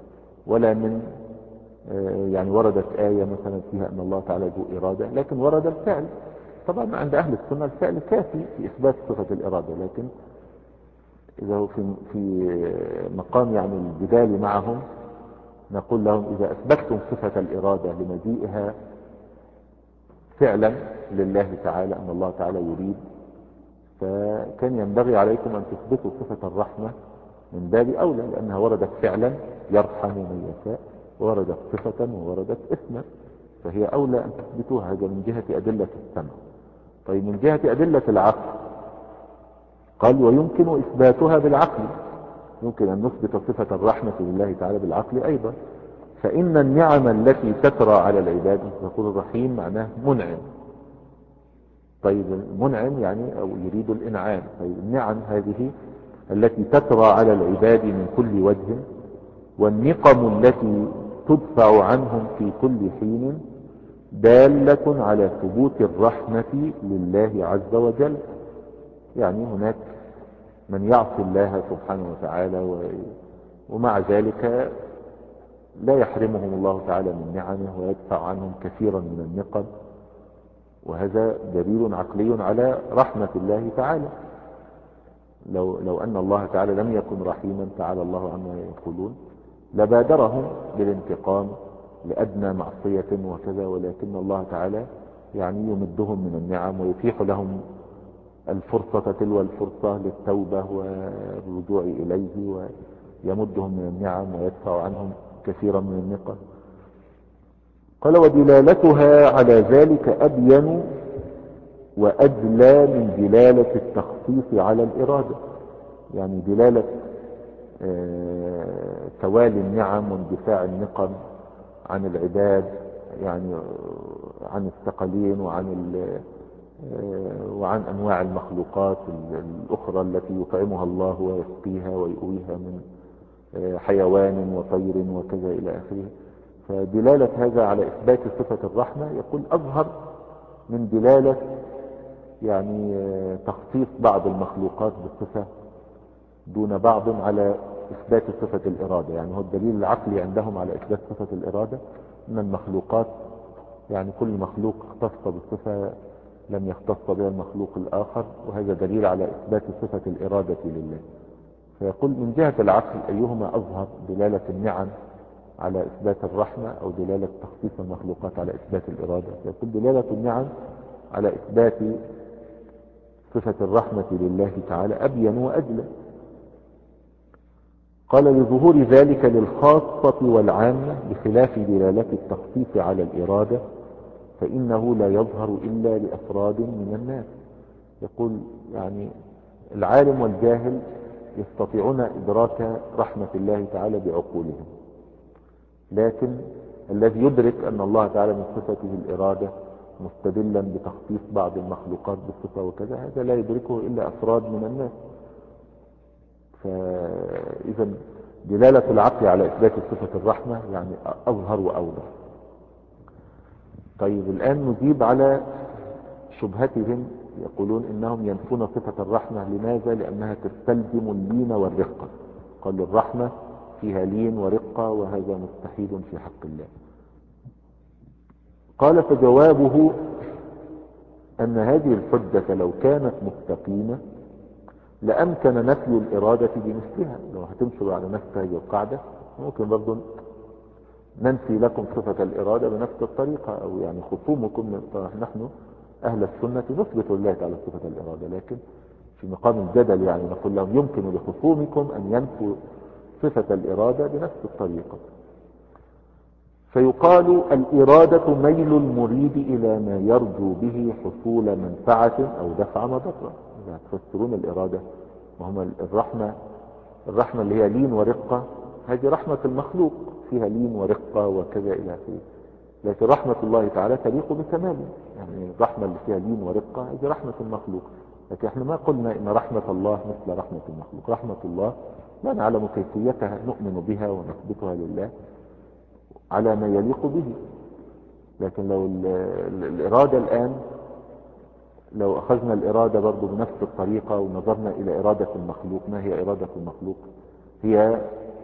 ولا من يعني وردت آية مثلا فيها أن الله تعالى ذو إرادة، لكن ورد الفعل. طبعا عند أهل السنة الفعل كافي في إثبات صفة الإرادة، لكن إذا هو في في مقام يعني الجدال معهم نقول لهم إذا أثبتتم صفة الإرادة لمجيئها فعلا لله تعالى أن الله تعالى يريد، فكان ينبغي عليكم أن تثبتوا صفة الرحمة من باب أولى، لأنها وردت فعلا يرحم من يشاء، ووردت صفة ووردت اسما، فهي أولى أن تثبتوها. هذا من جهة أدلة السمع. طيب من جهة أدلة العقل قال ويمكن إثباتها بالعقل، يمكن أن نثبت صفة الرحمة لله تعالى بالعقل أيضا. فإن النعم التي تترى على العباد، يقول الرحيم معناه منعم. طيب منعم يعني أو يريد الإنعام. طيب النعم هذه التي تترى على العباد من كل وجه، والنقم التي تدفع عنهم في كل حين، دالة على ثبوت الرحمة لله عز وجل. يعني هناك من يعصي الله سبحانه وتعالى ومع ذلك لا يحرمهم الله تعالى من نعمه ويدفع عنهم كثيرا من النقم، وهذا دليل عقلي على رحمة الله تعالى. لو, لو أن الله تعالى لم يكن رحيما تعالى الله عما يقولون لبادرهم بالانتقام لأدنى معصية وكذا، ولكن الله تعالى يعني يمدهم من النعم ويتيح لهم الفرصة تلو الفرصة للتوبة والرجوع إليه، ويمدهم من النعم ويدفع عنهم كثيرا من النقم. قال ودلالتها على ذلك أبين وأدلى من دلالة التخصيص على الإرادة. يعني دلالة آه توالي النعم واندفاع النقم عن العباد، يعني عن الثقلين وعن آه وعن أنواع المخلوقات الأخرى التي يطعمها الله ويسقيها ويؤويها من آه حيوان وطير وكذا إلى آخره. فدلالة هذا على إثبات صفة الرحمة يقول أظهر من دلالة يعني تخصيص بعض المخلوقات بالصفة دون بعض على إثبات صفة الإرادة. يعني هو الدليل العقلي عندهم على إثبات صفة الإرادة أن المخلوقات يعني كل مخلوق اختص بالصفة لم يختص بها المخلوق الآخر، وهذا دليل على إثبات صفة الإرادة لله. فيقول من جهة العقل أيهما أظهر، دلالة النعم على إثبات الرحمة أو دلالة تخصيص المخلوقات على إثبات الإرادة؟ يقول دلالة النعم على إثبات صفة الرحمة لله تعالى أبين وأجلى. قال لظهور ذلك للخاصة والعامة بخلاف دلالة التخصيص على الإرادة، فإنه لا يظهر إلا لأفراد من الناس. يقول يعني العالم والجاهل يستطيعون إدراك رحمة الله تعالى بعقولهم، لكن الذي يدرك أن الله تعالى من صفته الإرادة مستدلا بتخصيص بعض المخلوقات بالصفة وكذا، هذا لا يدركه إلا أفراد من الناس. فإذا دلالة العقل على إثبات صفة الرحمة يعني أظهر وأوضح. طيب الآن نجيب على شبهتهم. يقولون إنهم ينفون صفة الرحمة. لماذا؟ لأنها تستلزم اللين والرقة. قال الرحمة فيها لين ورقة وهذا مستحيل في حق الله. قال فجوابه أن هذه الحجة لو كانت مستقيمة لأمكن نفي الإرادة بمثلها. لو هتمشوا على نفس هذه القاعدة ممكن برضو ننفي لكم صفة الإرادة بنفس الطريقة، أو يعني خصومكم. نحن أهل السنة نثبت لله تعالى صفة الإرادة، لكن في مقام الجدل يعني نقول لهم يمكن لخصومكم أن ينفوا صفة الإرادة بنفس الطريقة. فيقال الإرادة ميل المريد إلى ما يرجو به حصول منفعة أو دفع مضرة. إذا تفسرون الإرادة وهم الرحمة، الرحمة اللي هي لين ورقة، هذه رحمة المخلوق فيها لين ورقة وكذا إلى آخره، لكن رحمة الله تعالى تليق بكماله. يعني الرحمة اللي فيها لين ورقة هذه رحمة المخلوق، لكن احنا ما قلنا إن رحمة الله مثل رحمة المخلوق. رحمة الله لا نعلم كيفيتها، نؤمن بها ونثبتها لله على ما يليق به. لكن لو الإرادة الآن، لو أخذنا الإرادة برضو بنفس الطريقة ونظرنا إلى إرادة المخلوق، ما هي إرادة المخلوق؟ هي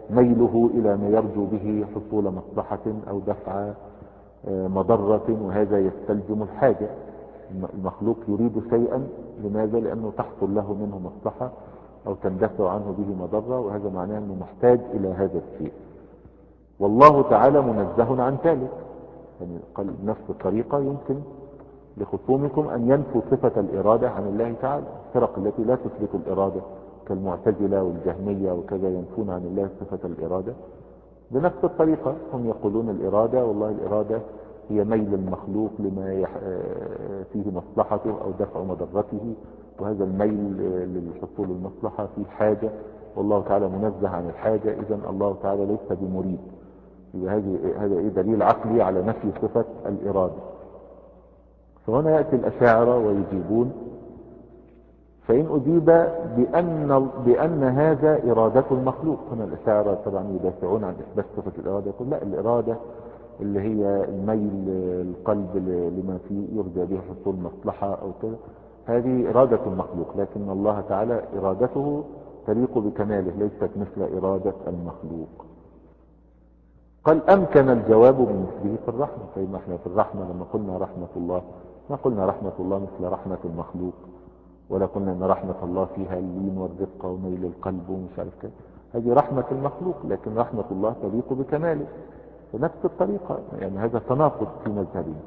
ميله إلى ما يرجو به حصول مصلحة أو دفع مضرة، وهذا يستلزم الحاجة. المخلوق يريد شيئا، لماذا؟ لأنه تحصل له منه مصلحة أو تندفع عنه به مضرة، وهذا معناه أنه محتاج إلى هذا الشيء. والله تعالى منزه عن ذلك. يعني قال بنفس الطريقة يمكن لخصومكم أن ينفوا صفة الإرادة عن الله تعالى. الفرق التي لا تثبت الإرادة كالمعتزلة والجهمية وكذا ينفون عن الله صفة الإرادة. بنفس الطريقة هم يقولون الإرادة، والله الإرادة هي ميل المخلوق لما يح... فيه مصلحته أو دفع مضرته، وهذا الميل للحصول المصلحة فيه حاجة، والله تعالى منزه عن الحاجة، إذن الله تعالى ليس بمريد. هذا إيه دليل عقلي على نفي صفة الإرادة. فهنا يأتي الأشاعرة ويجيبون، فإن أجيب بأن, بأن هذا إرادة المخلوق. هنا الأشاعرة طبعا يدافعون عن إثبات صفة الإرادة، يقول لا، الإرادة اللي هي الميل القلب لما فيه يرجى به حصول مصلحة أو كذا، هذه إرادة المخلوق، لكن الله تعالى إرادته تليق بكماله، ليست مثل إرادة المخلوق. قال أمكن الجواب بمثله في الرحمة. طيب ما احنا في الرحمة لما قلنا رحمة الله ما قلنا رحمة الله مثل رحمة المخلوق، ولا قلنا ان رحمة الله فيها اللين والرفقة وميل القلب ومش عارف كده. هذه رحمة المخلوق، لكن رحمة الله تليق بكماله بنفس الطريقة. يعني هذا تناقض في مذهبه.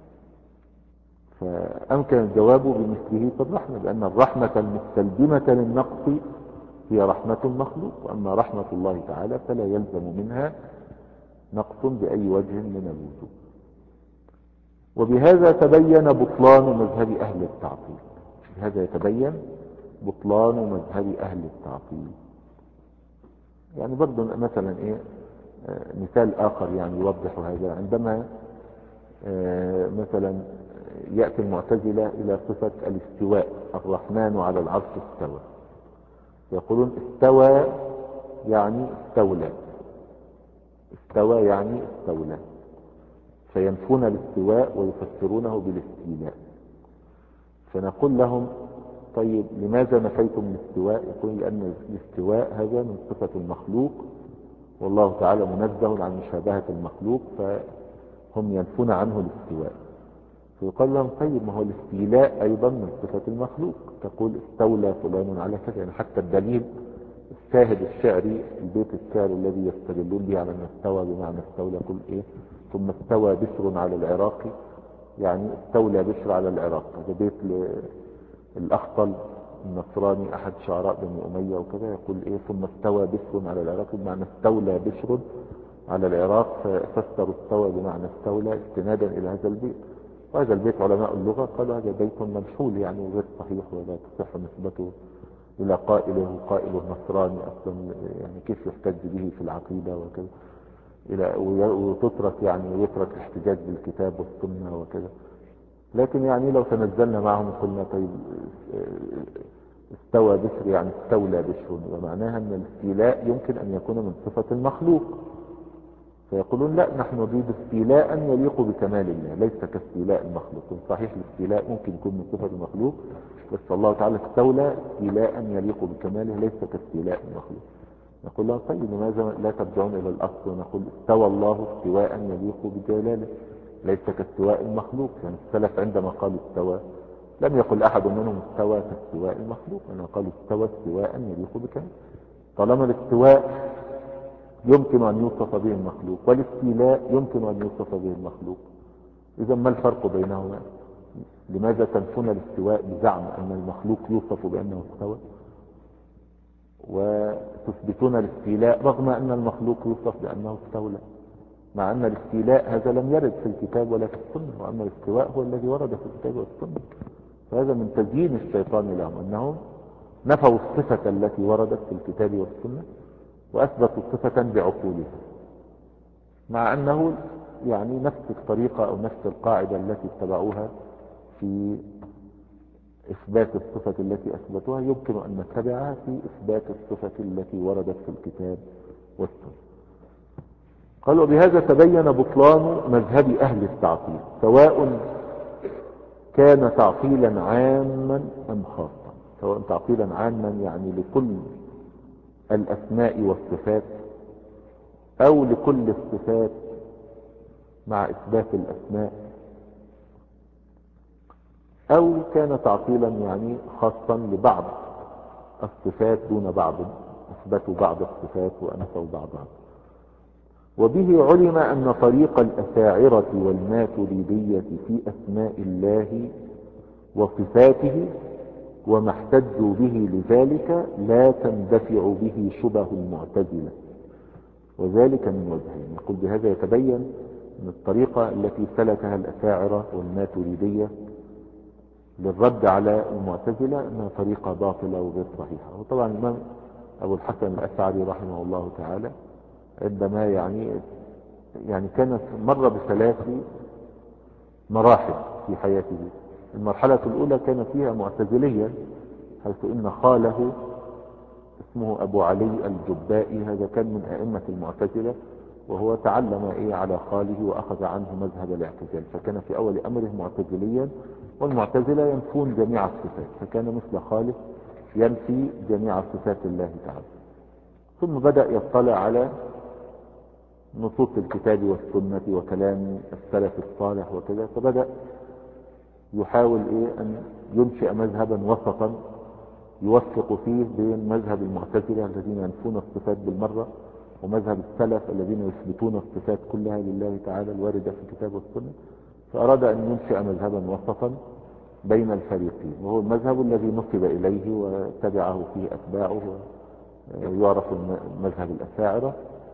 فأمكن الجواب بمثله في الرحمة، لأن الرحمة المستلزمة للنقص هي رحمة المخلوق، وأما رحمة الله تعالى فلا يلزم منها نقص بأي وجه من الوجوه. وبهذا تبين بطلان مذهب أهل التعطيل. بهذا يتبين بطلان مذهب أهل التعطيل. يعني برضو مثلا إيه آه مثال آخر يعني يوضح هذا. عندما آه مثلا يأتي المعتزلة إلى صفة الاستواء، الرحمن على العرش استوى، يقولون استوى يعني استولى، استوى يعني استولى، فينفون الاستواء ويفسرونه بالاستيلاء. فنقول لهم طيب لماذا نفيتم الاستواء؟ يقول لأن الاستواء هذا من صفة المخلوق، والله تعالى منزه عن مشابهة المخلوق، فهم ينفون عنه الاستواء. فيقال لهم طيب ما هو الاستيلاء أيضا من صفة المخلوق، تقول استولى فلان على كذا. يعني حتى الدليل الشاهد الشعري البيت الشعري الذي يستدلون به على أن استوى بمعنى استولى، كل إيه ثم استوى بشر على العراق، يعني استولى بشر على العراق. هذا بيت الأخطل النصراني أحد شعراء بني أمية وكذا، يقول إيه ثم استوى بشر على العراق بمعنى استولى بشر على العراق، ففسروا استوى بمعنى استولى استنادا إلى هذا البيت. وهذا البيت علماء اللغة قالوا هذا بيت مجهول يعني غير صحيح ولا تصح نسبته إلى قائله، قائله نصراني أصلا، يعني كيف يحتج به في العقيدة وكذا، إلى وتترك يعني ويترك الاحتجاج بالكتاب والسنة وكذا. لكن يعني لو تنزلنا معهم قلنا طيب استوى بشر يعني استولى بشر، ومعناها أن الاستيلاء يمكن أن يكون من صفة المخلوق. فيقولون لا، نحن نريد استيلاء يليق بكمال الله ليس كاستيلاء المخلوق. صحيح الاستيلاء ممكن يكون من صفة المخلوق، بس الله تعالى استولى استيلاء يليق بكماله ليس كاستيلاء المخلوق. نقول لهم طيب لماذا لا ترجعون إلى الأصل ونقول استوى الله استواء يليق بجلاله ليس كاستواء المخلوق؟ يعني السلف عندما قالوا استوى لم يقل أحد منهم استوى كاستواء المخلوق، أنهم قالوا استوى استواء يليق بكماله. طالما الاستواء يمكن أن يوصف به المخلوق والاستيلاء يمكن أن يوصف به المخلوق، إذا ما الفرق بينهما؟ لماذا تنفون الاستواء بزعم أن المخلوق يوصف بأنه استوى، وتثبتون الاستيلاء رغم أن المخلوق يوصف بأنه استولى، مع أن الاستيلاء هذا لم يرد في الكتاب ولا في السنة، وأما الاستواء هو الذي ورد في الكتاب والسنة. فهذا من تزيين الشيطان لهم أنهم نفوا الصفة التي وردت في الكتاب والسنة وأثبتوا صفة بعقولهم، مع أنه يعني نفس الطريقة أو نفس القاعدة التي اتبعوها في إثبات الصفة التي أثبتوها يمكن أن نتبعها في إثبات الصفة التي وردت في الكتاب والسنة. قالوا بهذا تبين بطلان مذهب أهل التعطيل، سواء كان تعطيلا عاما أم خاصا. سواء تعطيلا عاما يعني لكل الأسماء والصفات أو لكل الصفات مع إثبات الأسماء، أو كان تعطيلا يعني خاصا لبعض الصفات دون بعض، أثبتوا بعض الصفات وأنفوا بعضها. وبه علم أن طريق الأشاعرة والماتريدية في أسماء الله وصفاته وما احتجوا به لذلك لا تندفع به شبه المعتزلة، وذلك من وجهين. يقول بهذا يتبين أن الطريقة التي سلكها الأشاعرة والماتريدية للرد على المعتزلة أنها طريقة باطلة وغير صحيحة. وطبعا الإمام أبو الحسن الأشعري رحمه الله تعالى عندما يعني يعني كانت مر بثلاث مراحل في حياته. المرحلة الأولى كان فيها معتزليا، حيث إن خاله اسمه أبو علي الجبائي، هذا كان من أئمة المعتزلة، وهو تعلم إيه على خاله وأخذ عنه مذهب الاعتزال، فكان في أول أمره معتزليا، والمعتزلة ينفون جميع الصفات، فكان مثل خاله ينفي جميع صفات الله تعالى. ثم بدأ يطلع على نصوص الكتاب والسنة وكلام السلف الصالح وكذا، فبدأ يحاول إيه أن ينشئ مذهبا وسطا يوفق فيه بين مذهب المعتزلة الذين ينفون الصفات بالمرة ومذهب السلف الذين يثبتون الصفات كلها لله تعالى الواردة في الكتاب والسنة. فأراد أن ينشئ مذهبا وسطا بين الفريقين، وهو المذهب الذي نسب إليه وتبعه فيه أتباعه، يعرف مذهب الأشاعرة.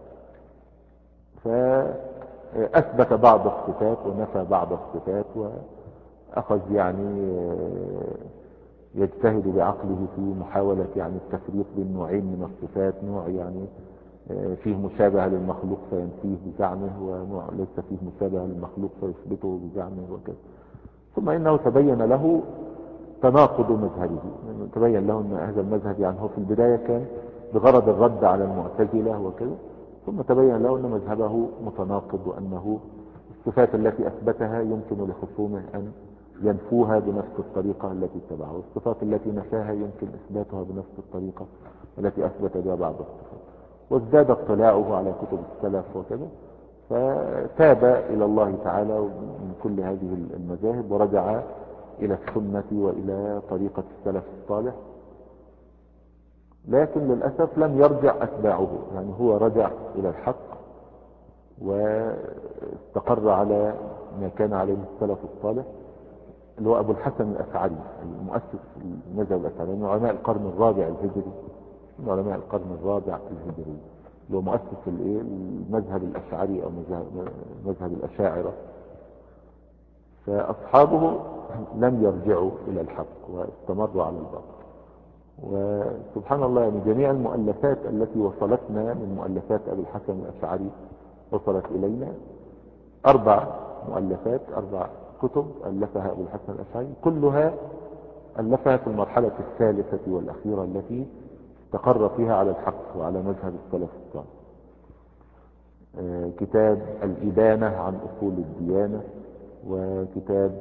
فأثبت بعض الصفات ونفى بعض الصفات، وأخذ يعني يجتهد بعقله في محاولة يعني التفريق بين نوعين من الصفات، نوع يعني فيه مشابهة للمخلوق فينفيه بزعمه، ونوع ليس فيه مشابهة للمخلوق فيثبته بزعمه وكذا. ثم إنه تبين له تناقض مذهبه، تبين له أن هذا المذهب يعني هو في البداية كان بغرض الرد على المعتزلة وكذا، ثم تبين له أن مذهبه متناقض، وأنه الصفات التي أثبتها يمكن لخصومه أن ينفوها بنفس الطريقة التي اتبعها، والصفات التي نفاها يمكن إثباتها بنفس الطريقة التي أثبت بها بعض الصفات. وازداد اطلاعه على كتب السلف وكذا، فتاب إلى الله تعالى من كل هذه المذاهب ورجع إلى السنة وإلى طريقة السلف الصالح. لكن للأسف لم يرجع أتباعه، يعني هو رجع إلى الحق واستقر على ما كان عليه السلف الصالح، اللي هو أبو الحسن الأشعري المؤسس المذهب الأشعري من علماء القرن الرابع الهجري، من علماء القرن الرابع الهجري، اللي هو مؤسس المذهب الأشعري أو مذهب الأشاعرة. فأصحابه لم يرجعوا إلى الحق واستمروا على الباطل. وسبحان الله يعني جميع المؤلفات التي وصلتنا من مؤلفات أبي الحسن الأشعري وصلت إلينا أربع مؤلفات، أربع كتب ألفها أبو الحسن الأشعري، كلها ألفها في المرحلة الثالثة والأخيرة التي استقر فيها على الحق وعلى مذهب السلف الصالح. كتاب الإبانة عن أصول الديانة، وكتاب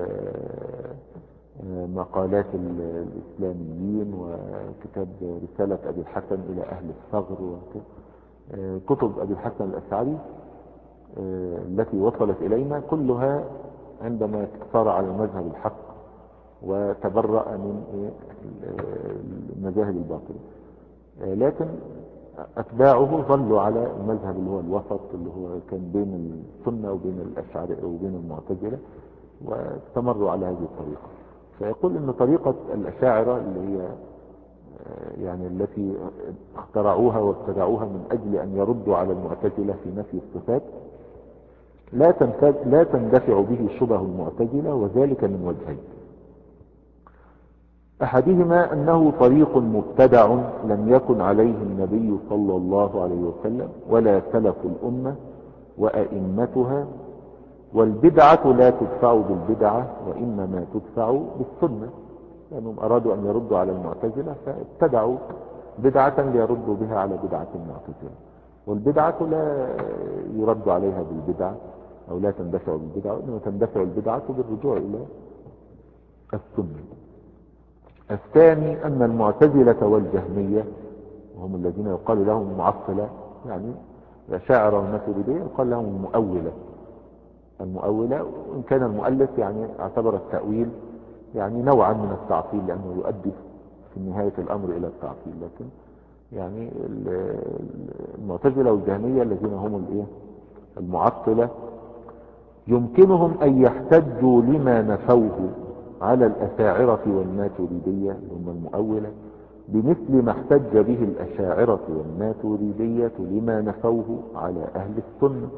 مقالات الإسلاميين، وكتاب رسالة أبي الحسن إلى أهل الثغر، كتب أبي الحسن الأشعري التي وصلت إلينا كلها عندما صار على مذهب الحق وتبرأ من المذاهب الباطلة. لكن أتباعه ظلوا على المذهب اللي هو الوسط، اللي هو كان بين السنة وبين الأشعرية وبين المعتزلة، واستمروا على هذه الطريقة. فيقول إن طريقة الأشاعرة اللي هي يعني التي اخترعوها وابتدعوها من أجل أن يردوا على المعتزلة في نفي الصفات لا لا تندفع به شبه المعتزلة، وذلك من وجهين. أحدهما أنه طريق مبتدع لم يكن عليه النبي صلى الله عليه وسلم ولا سلف الأمة وأئمتها، والبدعة لا تدفع بالبدعة وإنما تدفع بالسنة، لأنهم أرادوا أن يردوا على المعتزلة فابتدعوا بدعة ليردوا بها على بدعة المعتزلة، والبدعة لا يرد عليها بالبدعة أو لا تندفع بالبدعة، وإنما تندفع البدعة بالرجوع إلى السنة. الثاني أن المعتزلة والجهمية وهم الذين يقال لهم معطلة، يعني الأشاعرة والماتريدية يقال لهم المؤولة. المؤولة، وإن كان المؤلف يعني اعتبر التأويل يعني نوعا من التعطيل لأنه يؤدي في نهاية الأمر إلى التعطيل، لكن يعني المعتزلة والجهمية الذين هم الايه المعطلة يمكنهم أن يحتجوا لما نفوه على الأشاعرة والماتريدية هم المؤولة بمثل ما احتج به الأشاعرة والماتريدية لما نفوه على أهل السنة.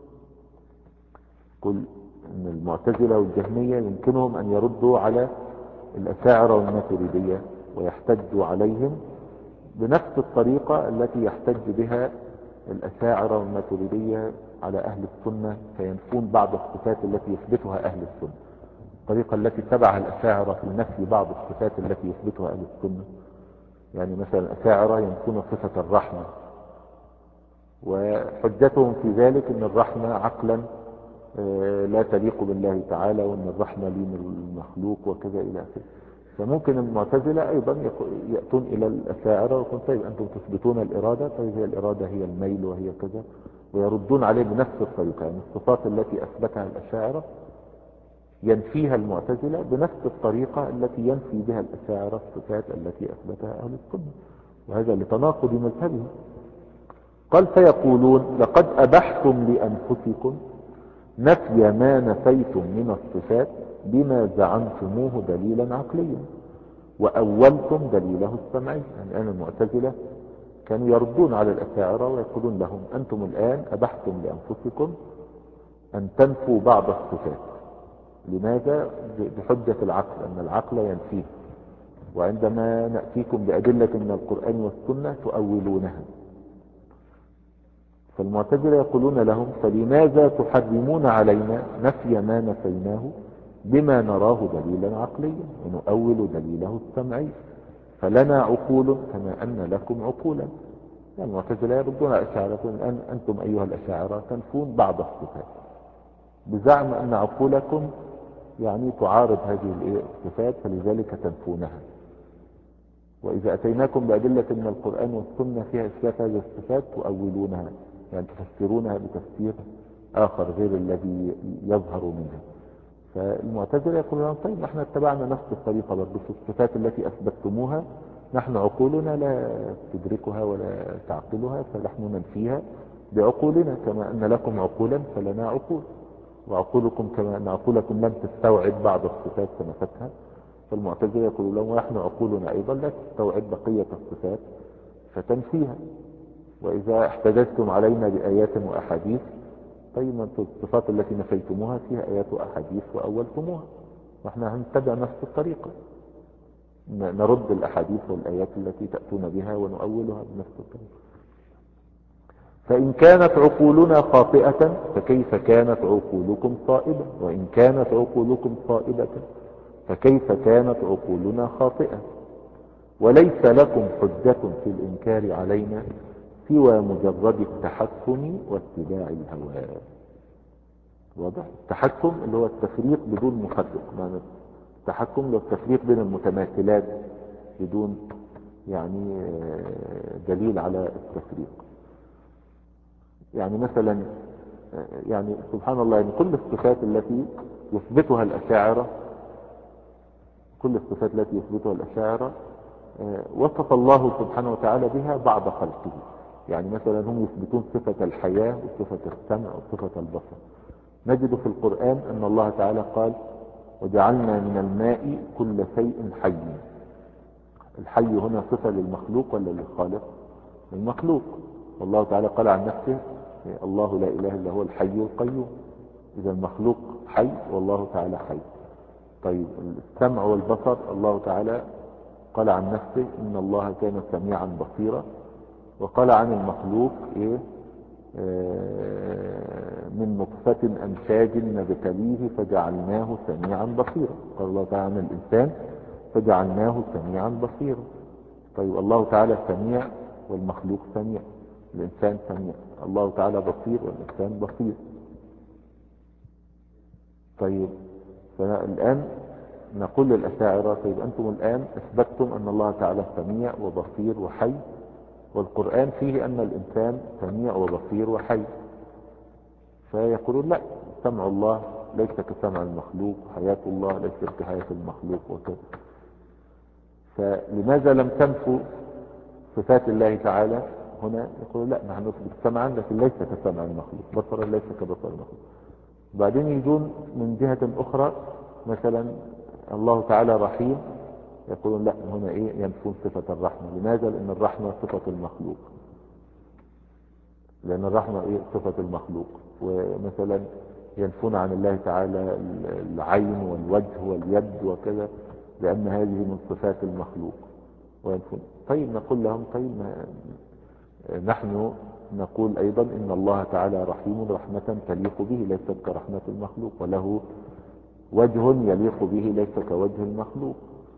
قل ان المعتزلة والجهمية يمكنهم ان يردوا على الأشاعرة والماتريدية ويحتجوا عليهم بنفس الطريقة التي يحتج بها الأشاعرة والماتريدية على أهل السنة، فينفون بعض الصفات التي يثبتها أهل السنة. الطريقة التي تبعها الأشاعرة في النفي بعض الصفات التي يثبتها أهل السنة، يعني مثلا الأشاعرة ينفون صفة الرحمة، وحجتهم في ذلك ان الرحمة عقلا لا تليق بالله تعالى، وان الرحمة لين المخلوق وكذا الى اخره. فممكن المعتزلة ايضا يأتون الى الأشاعرة ويقولون طيب انتم تثبتون الارادة، طيب هي الارادة هي الميل وهي كذا، ويردون عليه بنفس الطريقة. يعني الصفات التي اثبتها الأشاعرة ينفيها المعتزلة بنفس الطريقة التي ينفي بها الأشاعرة الصفات التي اثبتها اهل السنة، وهذا لتناقض مذهبهم. قال فيقولون لقد أبحتم لأنفسكم نفي ما نفيتم من الصفات بما زعمتموه دليلا عقليا وأولتم دليله السمعي. يعني الآن المعتزلة كانوا يردون على الأشاعرة ويقولون لهم أنتم الآن أبحتم لأنفسكم أن تنفوا بعض الصفات. لماذا؟ بحجة العقل، أن العقل ينفيه، وعندما نأتيكم بأدلة من القرآن والسنة تؤولونها. فالمعتزلة يقولون لهم فلماذا تحرمون علينا نفي ما نفيناه بما نراه دليلا عقليا ونؤول دليله السمعي، فلنا عقول كما أن لكم عقولا. يعني المعتزلة يردون على الأشاعرة الآن أنتم أيها الأشاعرة تنفون بعض الصفات بزعم أن عقولكم يعني تعارض هذه الصفات فلذلك تنفونها، وإذا أتيناكم بأدلة من القرآن والسنة فيها إثبات هذه الصفات تؤولونها، يعني تفسرونها بتفسير آخر غير الذي يظهر منها. فالمعتزلة يقولون طيب نحن اتبعنا نفس الطريقة برضه في الصفات التي أثبتتموها، نحن عقولنا لا تدركها ولا تعقلها فنحن ننفيها بعقولنا كما أن لكم عقولا فلنا عقول، وعقولكم كما أن عقولكم لم تستوعب بعض الصفات فنفتها. فالمعتزلة يقولون لهم ونحن عقولنا أيضا لا تستوعب بقية الصفات فتنفيها، وإذا احتججتم علينا بآيات وأحاديث طيب الصفات التي نفيتموها فيها آيات وأحاديث وأولتموها، واحنا هنتبع نفس الطريقة نرد الأحاديث والآيات التي تأتون بها ونؤولها بنفس الطريقة. فإن كانت عقولنا خاطئة فكيف كانت عقولكم صائبة، وإن كانت عقولكم صائبة فكيف كانت عقولنا خاطئة، وليس لكم حجة في الإنكار علينا سوى مجرد التحكم واتباع الهوى. واضح؟ التحكم اللي هو التفريق بدون مفرق، معنى التحكم اللي هو التفريق بين المتماثلات بدون يعني دليل على التفريق. يعني مثلا يعني سبحان الله، يعني كل الصفات التي يثبتها الأشاعرة كل الصفات التي يثبتها الأشاعرة وصف الله سبحانه وتعالى بها بعض خلقه. يعني مثلا هم يثبتون صفة الحياة وصفة السمع وصفة البصر. نجد في القرآن أن الله تعالى قال وجعلنا من الماء كل شيء حي. الحي هنا صفة للمخلوق ولا للخالق؟ للمخلوق. والله تعالى قال عن نفسه الله لا إله إلا هو الحي القيوم، إذا المخلوق حي والله تعالى حي. طيب السمع والبصر الله تعالى قال عن نفسه إن الله كان سميعا بصيرا، وقال عن المخلوق إيه آه من نطفة أمشاج نبتليه فجعلناه سميعا بصيرا. قال الله تعالى عن الإنسان فجعلناه سميعا بصيرا. طيب الله تعالى سميع والمخلوق سميع، الإنسان سميع، الله تعالى بصير والإنسان بصير. طيب فالآن نقول للأشاعرة طيب أنتم الآن أثبتتم أن الله تعالى سميع وبصير وحي، والقرآن فيه أن الإنسان سميع وبصير وحي، فيقولون لا، سمع الله ليس كسمع المخلوق، وحياة الله ليست كحياة المخلوق وكذا. فلماذا لم تنفوا صفات الله تعالى هنا؟ يقولون لا، نحن نثبت سمعا لكن ليس كسمع المخلوق، بصرا ليس كبصر المخلوق. وبعدين يجون من جهة أخرى مثلا الله تعالى رحيم، يقولون لا، هنا ايه، ينفون صفة الرحمة. لماذا؟ لأن الرحمة صفة المخلوق، لأن الرحمة ايه، صفة المخلوق. ومثلا ينفون عن الله تعالى العين والوجه واليد وكذا، لأن هذه من صفات المخلوق وينفون. طيب نقول لهم طيب نحن نقول أيضا إن الله تعالى رحيم رحمة تليق به ليست كرحمة المخلوق، وله وجه يليق به ليس كوجه المخلوق،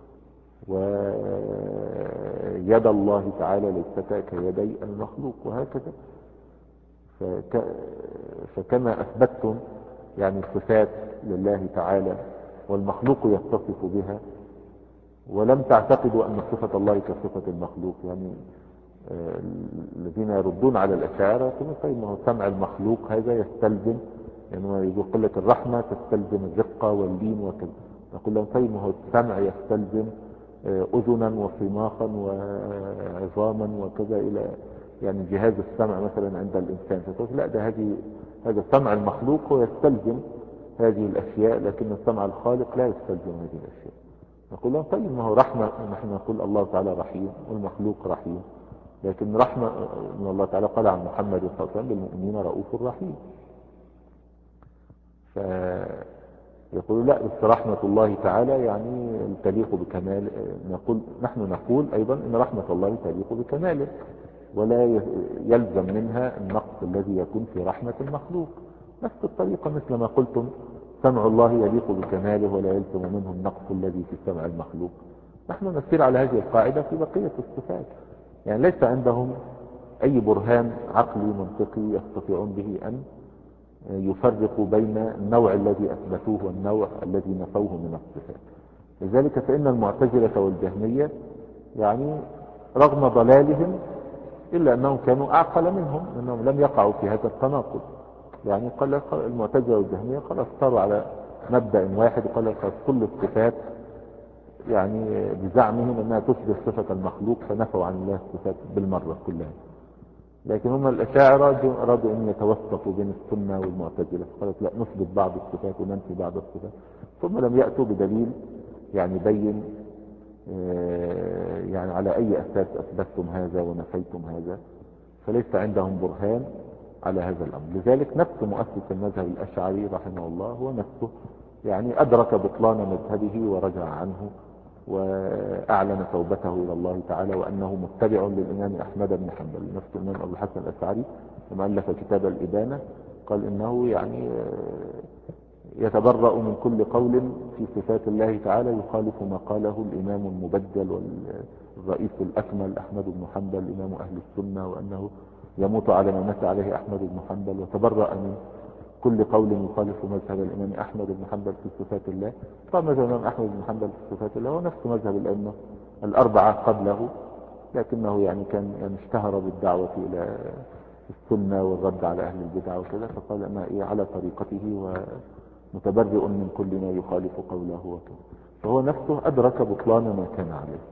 ويد الله تعالى ليست كيدي المخلوق، وهكذا. فك... فكما أثبتتم يعني صفات لله تعالى والمخلوق يتصف بها، ولم تعتقدوا أن صفة الله كصفة المخلوق. يعني آه الذين يردون على الأشاعرة يقولون طيب ما هو سمع المخلوق هذا يستلزم، يعني يقول لك الرحمة تستلزم الرقة واللين وكذا. نقول لهم طيب ما هو السمع يستلزم آه أذنا وصماخا وعظاما وكذا، إلى يعني جهاز السمع مثلا عند الإنسان. فتقول لا، ده هذه هذا السمع المخلوق هو يستلزم هذه الأشياء، لكن السمع الخالق لا يستلزم هذه الأشياء. نقول لهم طيب ما هو رحمة، نحن نقول الله تعالى رحيم والمخلوق رحيم، لكن رحمة ان الله تعالى قال عن محمد صلى الله عليه وسلم بالمؤمنين رؤوف رحيم. فيقول لا، بس رحمة الله تعالى يعني تليق بكمال. نقول نحن نقول ايضا ان رحمة الله تليق بكماله، ولا يلزم منها النقص الذي يكون في رحمة المخلوق. نفس الطريقة مثل ما قلتم سمع الله يليق بكماله ولا يلزم منه النقص الذي في سمع المخلوق، نحن نسير على هذه القاعدة في بقية الصفات. يعني ليس عندهم أي برهان عقلي منطقي يستطيعون به أن يفرقوا بين النوع الذي أثبتوه والنوع الذي نفوه من الصفات. لذلك فإن المعتزلة والجهمية يعني رغم ضلالهم إلا أنهم كانوا أعقل منهم، أنهم لم يقعوا في هذا التناقض. يعني قال المعتزلة والجهمية قال اختاروا على مبدأ واحد، قال كل الصفات يعني بزعمهم أنها تشبه صفة المخلوق، فنفوا عن الله الصفات بالمرة كلها. لكن هم الأشاعرة أرادوا أن يتوسطوا بين السنة والمعتزلة، قالت لا، نثبت بعض الصفات وننفي بعض الصفات، ثم لم يأتوا بدليل يعني بين يعني على أي أساس أثبتتم هذا ونفيتم هذا، فليس عندهم برهان على هذا الأمر. لذلك نفس مؤسس المذهب الأشعري رحمه الله هو نفسه يعني أدرك بطلان مذهبه ورجع عنه وأعلن توبته إلى الله تعالى، وأنه متبع للإمام أحمد بن حنبل. نفس الإمام أبو الحسن الأشعري لما ألف كتاب الإبانة قال إنه يعني يتبرأ من كل قول في صفات الله تعالى يخالف ما قاله الإمام المبجل والرئيس الأكمل أحمد بن حنبل إمام أهل السنة، وأنه يموت على ما مات عليه أحمد بن حنبل، وتبرأ من كل قول يخالف مذهب الإمام أحمد بن حنبل في صفات الله. طبعا مذهب الإمام أحمد بن حنبل في صفات الله هو نفس مذهب الأئمة الأربعة قبله، لكنه يعني كان يعني اشتهر بالدعوة إلى السنة والرد على أهل البدع وكذا، فقال أنه إيه على طريقته ومتبرئ من كل ما يخالف قوله وكذا. فهو نفسه أدرك بطلان ما كان عليه.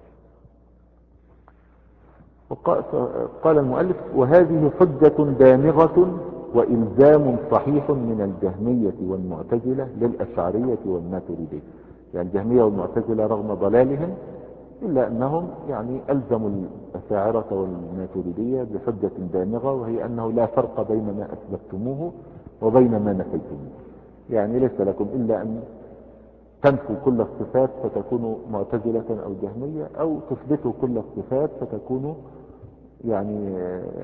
قال المؤلف وهذه حجة دامغة وإلزام صحيح من الجهمية والمعتزلة للأشعرية والماتريدية. يعني الجهمية والمعتزلة رغم ضلالهم إلا أنهم يعني ألزموا الأشاعرة والماتريدية بحجة دامغة، وهي أنه لا فرق بين ما أثبتموه وبين ما نفيتموه. يعني ليس لكم إلا أن تنفوا كل الصفات فتكونوا معتزلة أو جهمية، أو تثبتوا كل الصفات فتكونوا يعني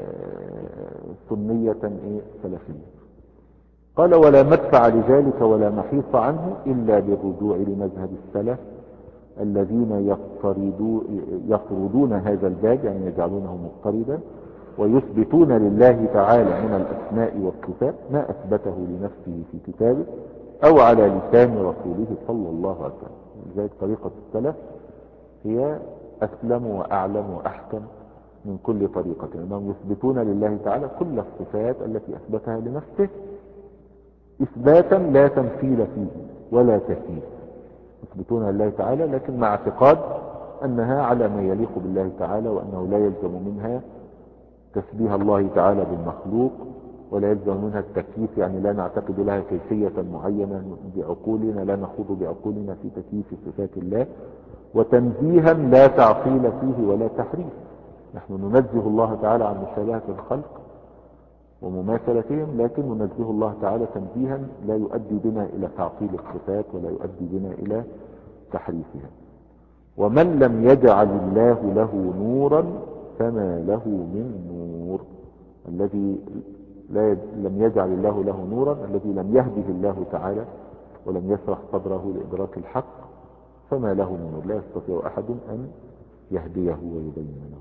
سنية إيه سلفية. قال ولا مدفع لذلك ولا محيط عنه إلا بالرجوع لمذهب السلف الذين يفترضون يفرضون هذا الباب، يعني يجعلونه مضطردا، ويثبتون لله تعالى من الأسماء والصفات ما أثبته لنفسه في كتابه أو على لسان رسوله صلى الله عليه وسلم. لذلك طريقة السلف هي أسلم وأعلم وأحكم من كل طريقة، أنهم يثبتون لله تعالى كل الصفات التي أثبتها لنفسه إثباتا لا تمثيل فيه ولا تكييف. يثبتون لله تعالى لكن مع اعتقاد أنها على ما يليق بالله تعالى، وأنه لا يلزم منها تشبيه الله تعالى بالمخلوق، ولا يلزم منها التكييف، يعني لا نعتقد لها كيفية معينة بعقولنا، لا نخوض بعقولنا في تكييف صفات الله. وتنزيها لا تعطيل فيه ولا تحريف، نحن ننزه الله تعالى عن مشابهة الخلق ومماثلتهم، لكن ننزه الله تعالى تنزيها لا يؤدي بنا إلى تعطيل الصفات ولا يؤدي بنا إلى تحريفها. ومن لم يجعل الله له نورا فما له من نور. الذي لا لم يجعل الله له نورا، الذي لم يهده الله تعالى ولم يشرح صدره لإدراك الحق، فما له من نور، لا يستطيع أحد أن يهديه ويبين له.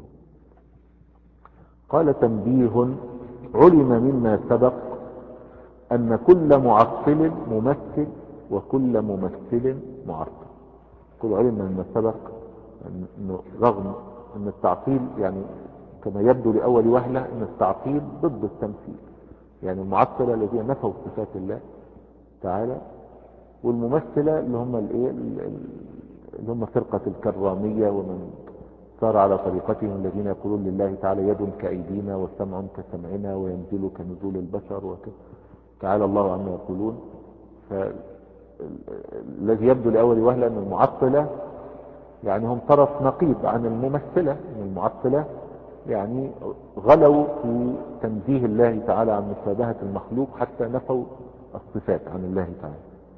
قال تنبيه: علم مما سبق أن كل معطل ممثل وكل ممثل معطل. كل علم مما سبق أنه رغم أن التعطيل يعني كما يبدو لأول وهلة أن التعطيل ضد التمثيل، يعني المعطلة الذين نفوا صفات الله تعالى، والممثلة اللي هم الايه اللي هم فرقة الكرامية ومن صار على طريقتهم الذين يقولون لله تعالى يد كأيدينا وسمع كسمعنا وينزل كنزول البشر وكذا، تعالى الله عما يقولون. فالذي يبدو لأول وهلة أن المعطلة يعني هم طرف نقيض عن الممثلة، أن المعطلة يعني غلوا في تنزيه الله تعالى عن مشابهة المخلوق حتى نفوا الصفات عن الله تعالى.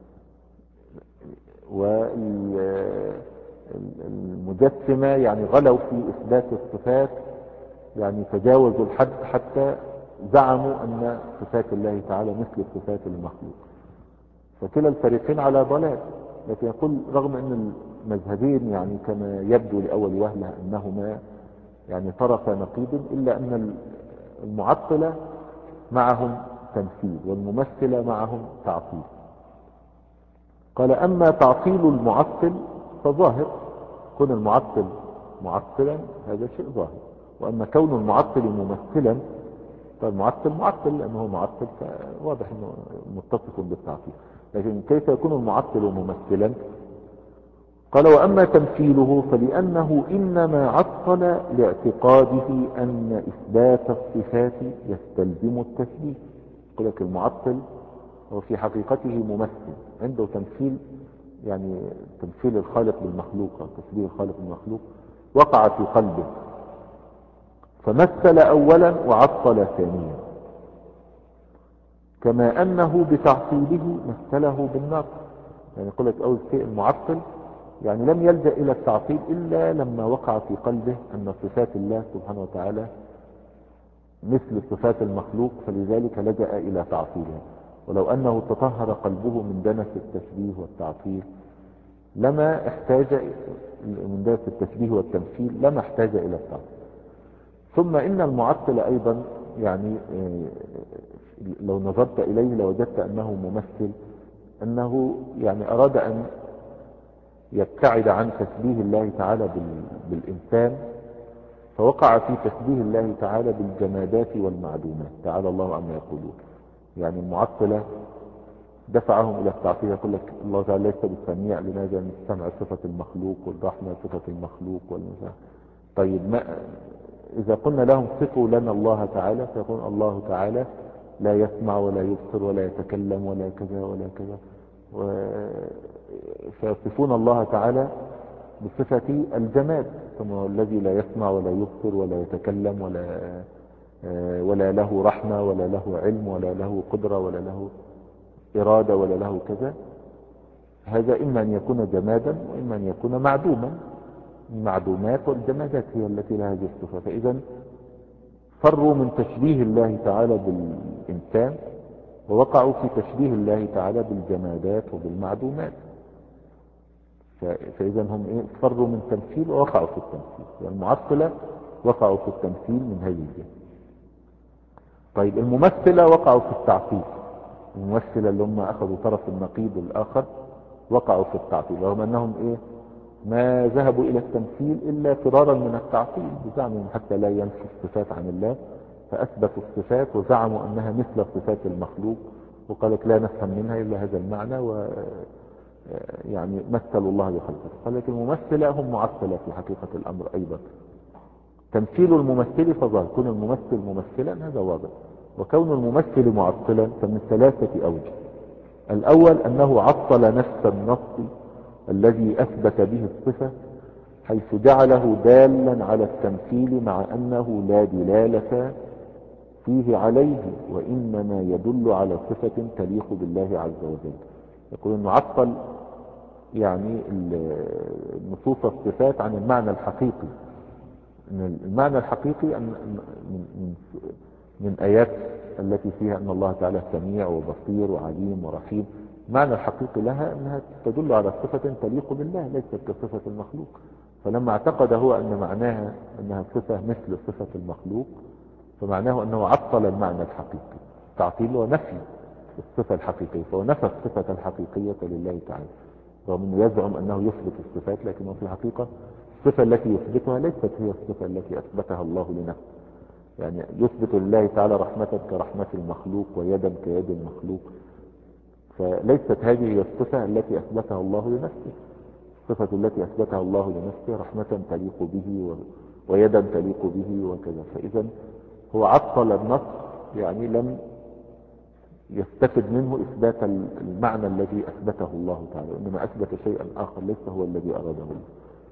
والمجسمة يعني غلوا في إثبات الصفات، يعني تجاوزوا الحد حتى زعموا أن صفات الله تعالى مثل صفات المخلوق. فكلا الفريقين على ضلال. لكن يقول رغم أن المذهبين يعني كما يبدو لأول وهلة أنهما يعني طرف نقيض، إلا أن المعطلة معهم تمثيل والممثلة معهم تعطيل. قال: أما تعطيل المعطل فظاهر، كون المعطل معطلا هذا شيء ظاهر، وأما كون المعطل ممثلا فالمعطل معطل لأنه معطل فواضح أنه متصف بالتعطيل، لكن كيف يكون المعطل ممثلا؟ قال: وأما تمثيله فلأنه إنما عطل لاعتقاده أن إثبات الصفات يستلزم التشبيه. يقول لك المعطل هو في حقيقته ممثل، عنده تمثيل، يعني تمثيل الخالق بالمخلوق أو تشبيه الخالق بالمخلوق وقع في قلبه، فمثل أولا وعطل ثانيا، كما أنه بتعطيله مثله بالنقص. يعني يقول لك أول شيء المعطل يعني لم يلجأ إلى التعطيل إلا لما وقع في قلبه أن صفات الله سبحانه وتعالى مثل صفات المخلوق، فلذلك لجأ إلى تعطيلها. ولو أنه تطهر قلبه من دنس التشبيه والتعطيل لما احتاج من دنس التشبيه والتمثيل لما احتاج إلى التعطيل. ثم إن المعطل أيضا يعني لو نظرت إليه لوجدت أنه ممثل، أنه يعني أراد أن يبتعد عن تشبيه الله تعالى بالإنسان، فوقع في تشبيه الله تعالى بالجمادات والمعدومات، تعالى الله عما يقولون. يعني المعطلة دفعهم إلى التعطيل، يقول لك الله تعالى ليس بالسميع، لماذا؟ أن السمع صفة المخلوق والرحمة صفة المخلوق والمساء. طيب ما إذا قلنا لهم صفوا لنا الله تعالى، فيقول الله تعالى لا يسمع ولا يبصر ولا يتكلم ولا كذا ولا كذا، فيصفون الله تعالى بصفة الجماد، ثم الذي لا يسمع ولا يبصر ولا يتكلم ولا ولا له رحمة ولا له علم ولا له قدرة ولا له إرادة ولا له كذا. هذا إما أن يكون جمادا وإما أن يكون معدوما. المعدومات والجمادات هي التي لها هذه الصفة. فإذا فروا من تشبيه الله تعالى بالإنسان ووقعوا في تشبيه الله تعالى بالجمادات وبالمعدومات. فإذا هم إيه؟ فروا من تمثيل ووقعوا في التمثيل. والمعطلة وقعوا في التمثيل من هذه الجهة. طيب الممثلة وقعوا في التعطيل. الممثلة اللي هم أخذوا طرف النقيض الآخر وقعوا في التعطيل، رغم أنهم إيه ما ذهبوا إلى التمثيل إلا فرارا من التعطيل بزعمهم حتى لا ينفوا الصفات عن الله، فأثبتوا الصفات وزعموا أنها مثل صفات المخلوق، وقالت لا نفهم منها إلا هذا المعنى، و يعني مثلوا الله بخلقه. قالت الممثلة هم معطلة في حقيقة الأمر أيضا. تمثيل الممثل فظاهر، كون الممثل ممثلا هذا واضح، وكون الممثل معطلا فمن ثلاثة أوجه. الأول أنه عطل نفس النص الذي أثبت به الصفة، حيث جعله دالا على التمثيل مع أنه لا دلالة فيه عليه، وإنما يدل على صفة تليق بالله عز وجل. يقول أنه عطل يعني نصوص الصفات عن المعنى الحقيقي. المعنى الحقيقي أن من, من آيات التي فيها أن الله تعالى سميع وبصير وعليم ورحيم، المعنى الحقيقي لها أنها تدل على صفة تليق بالله ليست كصفة المخلوق. فلما اعتقد هو أن معناها أنها صفة مثل صفة المخلوق، فمعناه أنه عطل المعنى الحقيقي. تعطيل ونفي الصفة الحقيقية، فهو نفى الصفة الحقيقية لله تعالى، رغم أنه يزعم أنه يثبت الصفات، لكنه في الحقيقة الصفة التي يثبتها ليست هي الصفة التي أثبتها الله لنفسه. يعني يثبت لله تعالى رحمة كرحمة المخلوق ويدا كيد المخلوق، فليست هذه هي الصفة التي أثبتها الله لنفسه. الصفة التي أثبتها الله لنفسه رحمة تليق به ويدا تليق به وكذا. فإذا هو عطل النص، يعني لم يستفد منه إثبات المعنى الذي أثبته الله تعالى، إنما أثبت شيئا آخر ليس هو الذي أراده الله.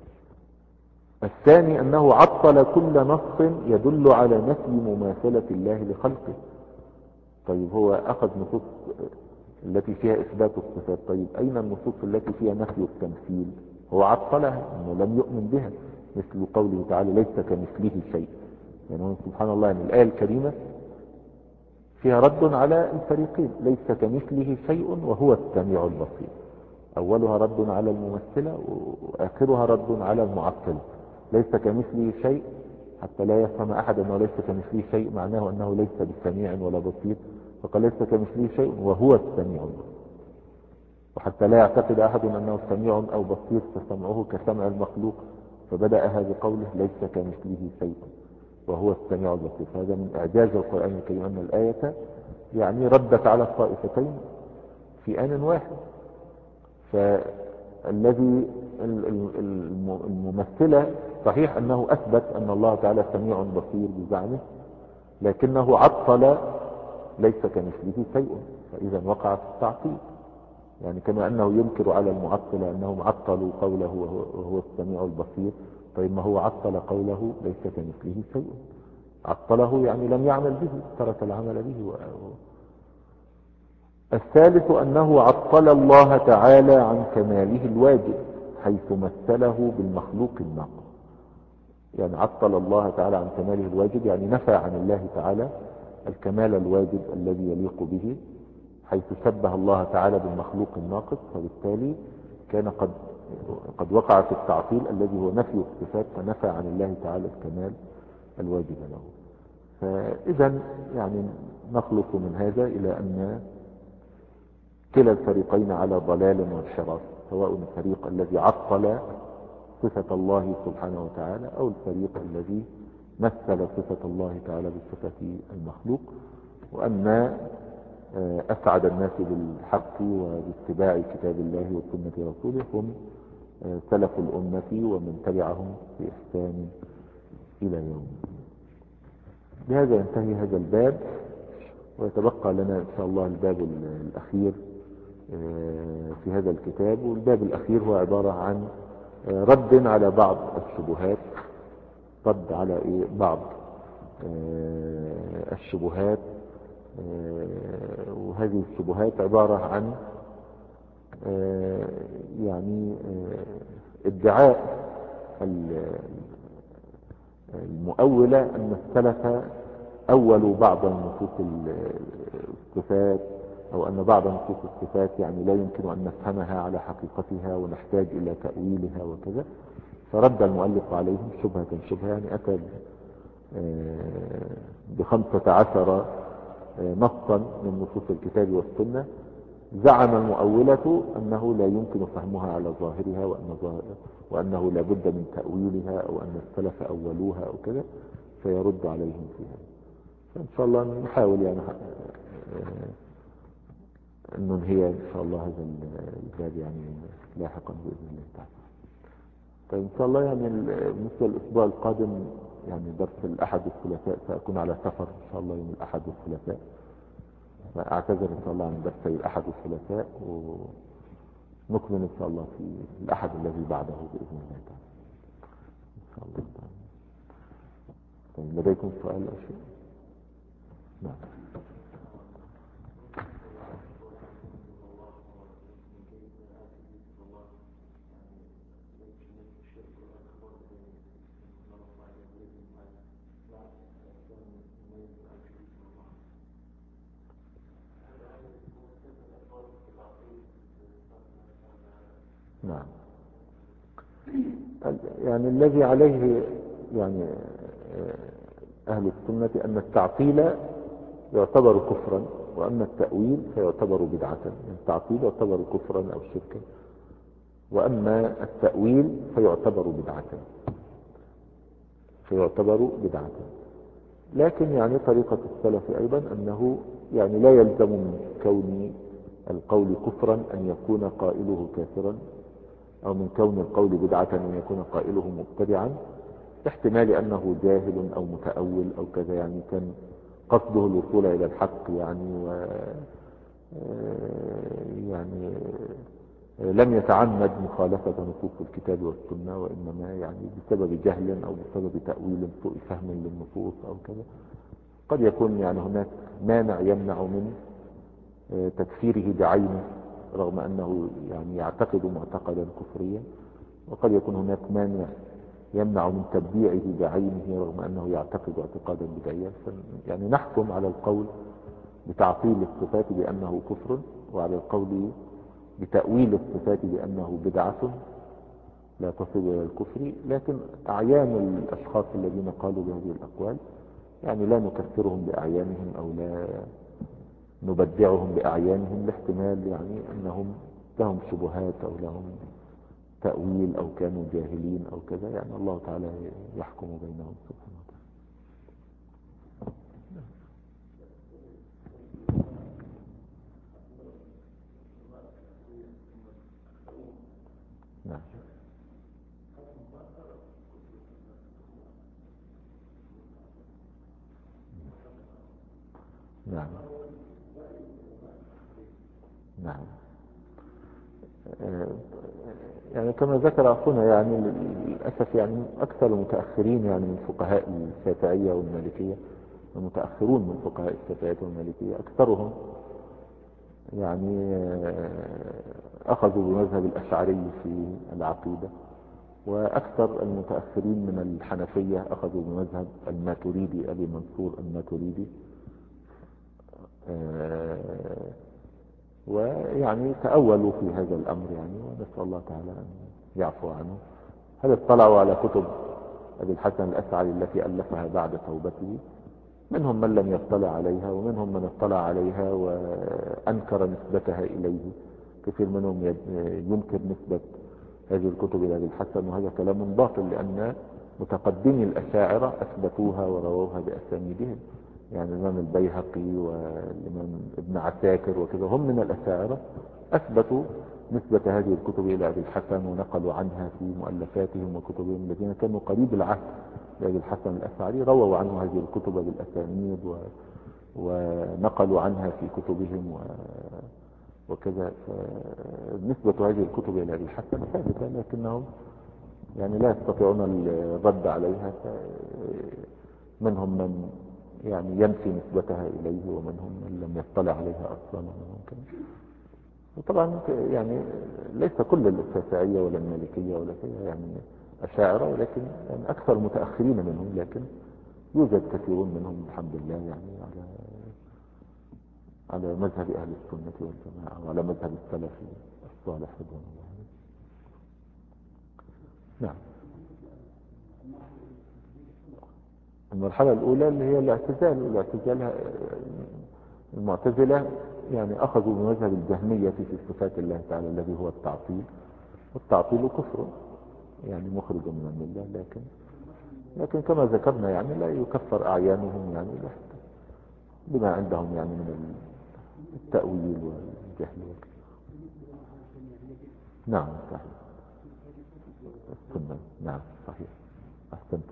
الثاني أنه عطل كل نص يدل على نفي مماثلة الله لخلقه. طيب هو أخذ نصوص التي فيها إثبات الصفات، طيب أين النصوص التي فيها نفي التمثيل؟ هو عطلها، إنه لم يؤمن بها، مثل قوله تعالى ليس كمثله شيء. يعني سبحان الله، يعني الآية الكريمة فيها رد على الفريقين، ليس كمثله شيء وهو السميع البصير. أولها رد على الممثلة وآخرها رد على المعطلة. ليس كمثله شيء حتى لا يفهم أحد أنه ليس كمثله شيء معناه أنه ليس بسميع ولا بصير، فقال ليس كمثله شيء وهو السميع البصير. وحتى لا يعتقد أحد أنه سميع أو بصير فسمعه كسمع المخلوق، فبدأها بقوله ليس كمثله شيء وهو السميع البصير. هذا من إعجاز القرآن الكريم أن الآية يعني ردت على الطائفتين في آن واحد. فالذي الممثلة صحيح أنه أثبت أن الله تعالى سميع بصير بزعمه، لكنه عطل ليس كمثله شيء، فإذا وقع في التعطيل. يعني كما أنه ينكر على المعطلة أنهم عطلوا قوله وهو السميع البصير، طيب ما هو عطل قوله ليس كمثله شيء، عطله يعني لم يعمل به، ترك العمل به. و... الثالث أنه عطل الله تعالى عن كماله الواجب، حيث مثله بالمخلوق الناقص. يعني عطل الله تعالى عن كماله الواجب، يعني نفى عن الله تعالى الكمال الواجب الذي يليق به، حيث شبه الله تعالى بالمخلوق الناقص، فبالتالي كان قد قد وقع في التعطيل الذي هو نفي الصفات، فنفى عن الله تعالى الكمال الواجب له. فإذا يعني نخلص من هذا إلى أن كلا الفريقين على ضلال وانحراف، سواء الفريق الذي عطل صفة الله سبحانه وتعالى أو الفريق الذي مثل صفة الله تعالى بصفة المخلوق. وأن أسعد الناس بالحق وباتباع كتاب الله وسنة رسوله هم سلف الأمة ومن تبعهم بإحسان إلى يوم. بهذا ينتهي هذا الباب، ويتبقى لنا إن شاء الله الباب الأخير في هذا الكتاب. والباب الأخير هو عبارة عن رد على بعض الشبهات، رد على إيه بعض الشبهات. وهذه الشبهات عبارة عن يعني ادعاء المؤولة أن السلف أولوا بعض النصوص الصفات، أو أن بعض نصوص الصفات يعني لا يمكن أن نفهمها على حقيقتها ونحتاج إلى تأويلها وكذا. فرد المؤلف عليهم شبهة شبهة، يعني أتى بخمسة عشر نصا من نصوص الكتاب والسنة زعم المؤولة أنه لا يمكن فهمها على ظاهرها، وأن ظاهر وأنه لا بد من تأويلها، أو أن السلف أولوها أو كذا، فيرد عليهم فيها. فإن شاء الله نحاول يعني أن ننهي إن شاء الله هذا الباب يعني لاحقا بإذن الله تعالى. طيب إن شاء الله يعني بالنسبة للأسبوع القادم يعني درس الأحد والثلاثاء، سأكون على سفر إن شاء الله يوم الأحد والثلاثاء، فأعتذر إن شاء الله عن درسي الأحد والثلاثاء، ونكمل إن شاء الله في الأحد الذي بعده بإذن الله تعالى إن شاء الله تعالى. طيب لديكم سؤال أو شيء؟ نعم. نعم. يعني الذي عليه يعني أهل السنة أن التعطيل يعتبر كفرا، وأما التأويل فيعتبر بدعة. يعني التعطيل يعتبر كفرا أو شركا، وأما التأويل فيعتبر بدعة فيعتبر بدعة لكن يعني طريقة السلف أيضا أنه يعني لا يلزم من كون القول كفرا أن يكون قائله كافرا، أو من كون القول بدعة أن يكون قائله مبتدعا، احتمال أنه جاهل أو متأول أو كذا، يعني كان قصده الوصول إلى الحق يعني و يعني لم يتعمد مخالفة نصوص الكتاب والسنة، وإنما يعني بسبب جهل أو بسبب تأويل سوء فهم للنصوص أو كذا. قد يكون يعني هناك مانع يمنع من تكفيره بعينه رغم أنه يعني يعتقد معتقدا كفريا، وقد يكون هناك مانع يمنع من تبديعه بعينه رغم أنه يعتقد اعتقادا بدعيا. يعني نحكم على القول بتعطيل الصفات بأنه كفر، وعلى القول بتأويل الصفات بأنه بدعة لا تصل إلى الكفر. لكن أعيان الأشخاص الذين قالوا بهذه الأقوال يعني لا نكفرهم بأعيانهم أو لا نبدعهم بأعيانهم، لاحتمال يعني أنهم لهم شبهات أو لهم تأويل أو كانوا جاهلين أو كذا، يعني الله تعالى يحكم بينهم سبحانه وتعالى. نعم. نعم. نعم. يعني كما ذكر أخونا يعني للأسف يعني أكثر المتأخرين يعني من فقهاء الشافعية والمالكية، المتأخرون من فقهاء الشافعية والمالكية أكثرهم يعني أخذوا بمذهب الأشعري في العقيدة، وأكثر المتأخرين من الحنفية أخذوا بمذهب الماتريدي أبي منصور الماتريدي. ويعني تأولوا في هذا الأمر يعني، ونسأل الله تعالى أن يعفو عنه. هل اطلعوا على كتب أبي الحسن الأشعري التي ألفها بعد توبته؟ منهم من لم يطلع عليها، ومنهم من اطلع عليها وأنكر نسبتها إليه. كثير منهم ينكر نسبة هذه الكتب إلى أبي الحسن، وهذا كلام باطل، لأن متقدمي الأشاعرة أثبتوها ورووها بأسانيدهم. يعني الإمام البيهقي والإمام ابن عساكر وكذا هم من الأشاعرة، أثبتوا نسبة هذه الكتب إلى أبي الحسن، ونقلوا عنها في مؤلفاتهم وكتبهم. الذين كانوا قريب العهد لأبي الحسن الأشعري رووا عنه هذه الكتب بالأسانيد و... ونقلوا عنها في كتبهم و... وكذا. نسبة هذه الكتب إلى أبي الحسن ثابتة، لكنهم يعني لا يستطيعون الرد عليها. منهم من يعني ينفي نسبتها إليه، ومنهم من لم يطلع عليها أصلا، ومنهم كذا. وطبعا يعني ليس كل الشافعية ولا المالكية ولا كذا يعني أشاعرة، ولكن يعني أكثر متأخرين منهم، لكن يوجد كثيرون منهم الحمد لله يعني على على مذهب أهل السنة والجماعة، وعلى مذهب السلف الصالح رضوان الله عليه. نعم. المرحلة الأولى اللي هي الاعتزال. الاعتزال المعتزلة يعني أخذوا بمذهب الجهمية في صفات الله تعالى الذي هو التعطيل، والتعطيل كفر يعني مخرج من الملة، لكن لكن كما ذكرنا يعني لا يكفر أعيانهم يعني بما عندهم يعني من التأويل والجهل. نعم صحيح السنة، نعم صحيح أحسنتم.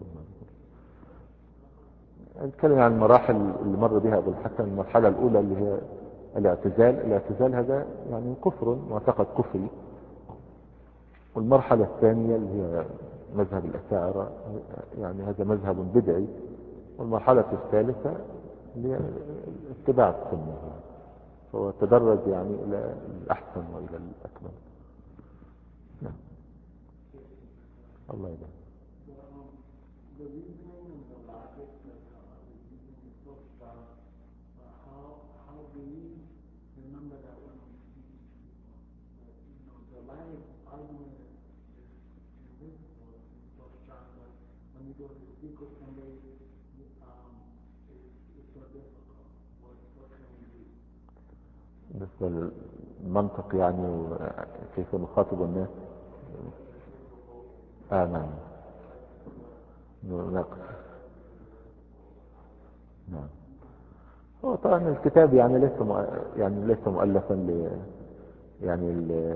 نتكلم عن المراحل اللي مر بها أبو الحسن. المرحلة الأولى اللي هي الاعتزال، الاعتزال هذا يعني كفر، معتقد كفري. والمرحلة الثانية اللي هي مذهب الأشاعرة، يعني هذا مذهب بدعي. والمرحلة الثالثة اللي هي اتباع السنة، فهو تدرج يعني إلى الأحسن وإلى الأكمل. نعم الله يبارك. بالنسبة للمنطق يعني وكيف نخاطب الناس. آه نعم نقص. نعم هو طبعا الكتاب يعني ليس يعني ليس مؤلفا ل يعني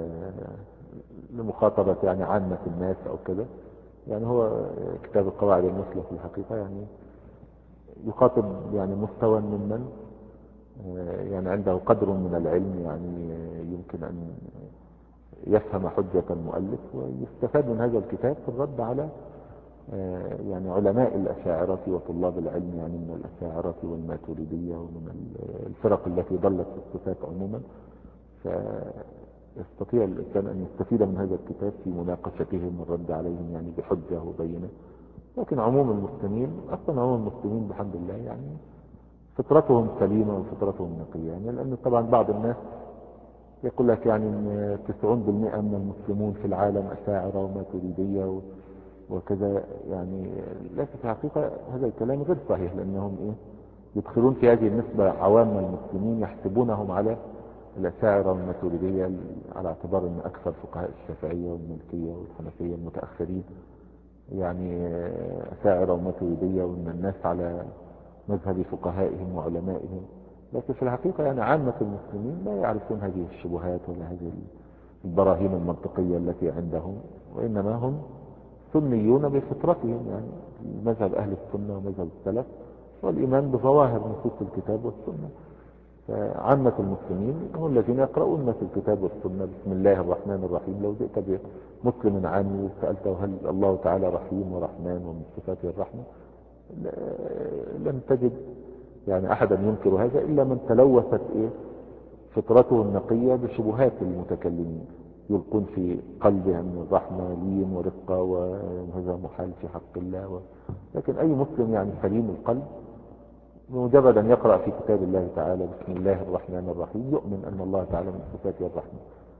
لمخاطبة يعني عامة الناس أو كذا. يعني هو كتاب القواعد المثلى في الحقيقة يعني يخاطب يعني مستوى ممن يعني عنده قدر من العلم، يعني يمكن أن يفهم حجة المؤلف ويستفاد من هذا الكتاب في الرد على يعني علماء الأشاعرة وطلاب العلم يعني من الأشاعرة والماتريدية ومن الفرق التي ضلت في الصفات عموما. فيستطيع الإنسان أن يستفيد من هذا الكتاب في مناقشتهم والرد عليهم يعني بحجة وبينة. لكن عموم المسلمين أصلا عموم المسلمين بحمد الله يعني فطرتهم سليمة وفطرتهم نقية، يعني لأن طبعا بعض الناس يقول لك يعني ان تسعون بالمئة من المسلمون في العالم أشاعرة وماتريدية وكذا، يعني لكن في الحقيقة هذا الكلام غير صحيح، لأنهم إيه يدخلون في هذه النسبة عوام المسلمين يحسبونهم على الأشاعرة والماتريدية على اعتبار أن أكثر فقهاء الشافعية والمالكية والحنفية المتأخرين يعني أشاعرة وماتريدية، وأن الناس على مذهب فقهائهم وعلمائهم. لكن في الحقيقة يعني عامة المسلمين لا يعرفون هذه الشبهات ولا هذه البراهين المنطقية التي عندهم، وإنما هم سنيون بفطرتهم، يعني مذهب أهل السنة ومذهب السلف والإيمان بظواهر نصوص الكتاب والسنة. فعامة المسلمين هم الذين يقرؤون في الكتاب والسنة بسم الله الرحمن الرحيم. لو جئت بمسلم عامي وسألته هل الله تعالى رحيم ورحمن ومن صفاته الرحمة، لم تجد يعني أحدا ينكر هذا إلا من تلوثت إيه فطرته النقية بشبهات المتكلمين، يلقون في قلبه أن الرحمة لين ورقة وهذا محال في حق الله و... لكن أي مسلم يعني سليم القلب مجرد أن يقرأ في كتاب الله تعالى بسم الله الرحمن الرحيم يؤمن أن الله تعالى من صفاته الرحمة.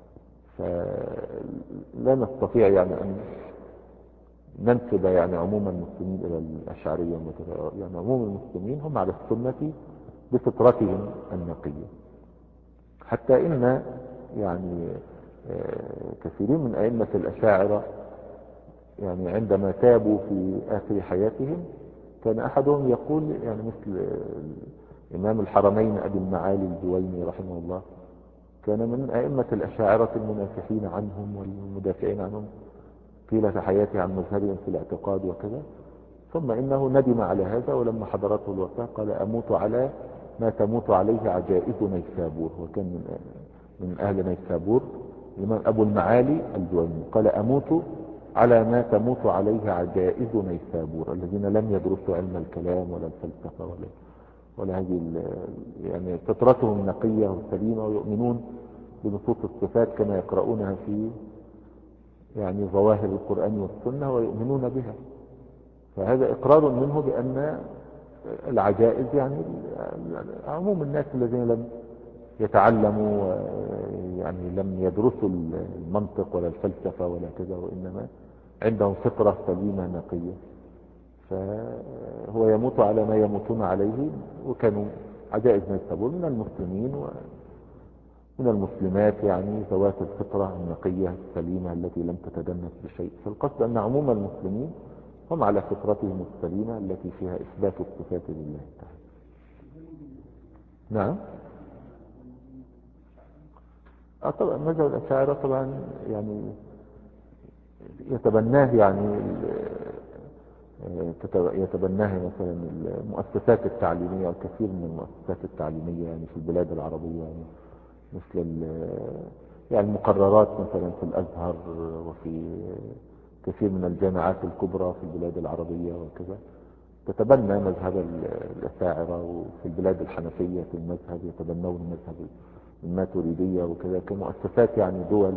فلا نستطيع يعني أن ننسب يعني عموم المسلمين إلى الأشعرية، يعني عموم المسلمين هم على السنة بفطرتهم النقية. حتى إن يعني كثيرين من أئمة الأشاعرة يعني عندما تابوا في آخر حياتهم كان أحدهم يقول يعني مثل إمام الحرمين أبي المعالي الجويني رحمه الله، كان من أئمة الأشاعرة المنافحين عنهم والمدافعين عنهم طيلة حياته عن مذهبهم في الاعتقاد وكذا. ثم إنه ندم على هذا، ولما حضرته الوفاة قال أموت على ما تموت عليه عجائز نيسابور، وكان من من أهل نيسابور الإمام أبو المعالي الجويني قال أموت على ما تموت عليه عجائز نيسابور الذين لم يدرسوا علم الكلام ولا الفلسفة ولا ولا هذه يعني فطرتهم نقية وسليمة ويؤمنون بنصوص الصفات كما يقرؤونها في يعني ظواهر القرآن والسنة ويؤمنون بها. فهذا إقرار منه بأن العجائز يعني عموم الناس الذين لم يتعلموا يعني لم يدرسوا المنطق ولا الفلسفة ولا كذا، وإنما عندهم فطرة سليمة نقية، فهو يموت على ما يموتون عليه. وكانوا عجائز نيسابور من المسلمين من المسلمات يعني ذوات الفطرة النقية السليمة التي لم تتدنس بشيء. فالقصد أن عموم المسلمين هم على فطرتهم السليمة التي فيها إثبات الصفات لله تعالى. نعم. آه طبعا مذهب الأشاعرة طبعا يعني يتبناه يعني يتبناه مثلا المؤسسات التعليمية، الكثير من المؤسسات التعليمية يعني في البلاد العربية، يعني مثل يعني المقررات مثلا في الأزهر وفي كثير من الجامعات الكبرى في البلاد العربية وكذا تتبنى مذهب الأشاعرة، وفي البلاد الحنفية في المذهب يتبنون مذهب الماتريدية وكذا كمؤسسات يعني دول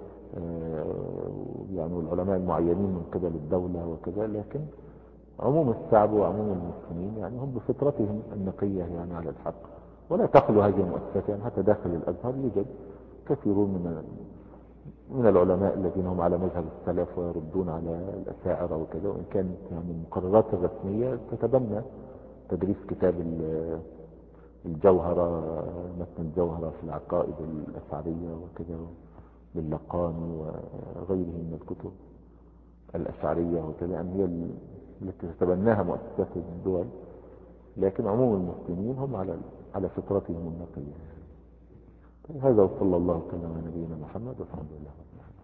يعني والعلماء المعينين من قبل الدولة وكذا. لكن عموم الشعب وعموم المسلمين يعني هم بفطرتهم النقية يعني على الحق، ولا تخلو هذه المؤسسات. يعني حتى داخل الأزهر يوجد كثيرون من من العلماء الذين هم على مذهب السلف ويردون على الأشاعرة وكذا، وإن كانت يعني المقررات الرسمية تتبنى تدريس كتاب الجوهرة، متن الجوهرة في العقائد الأشعرية وكذا للقاني وغيره من الكتب الأشعرية وكذا، أن هي التي تتبناها مؤسسات الدول. لكن عموم المسلمين هم على على فطرتهم النقية. هذا وصلى الله وسلم على نبينا محمد والحمد لله.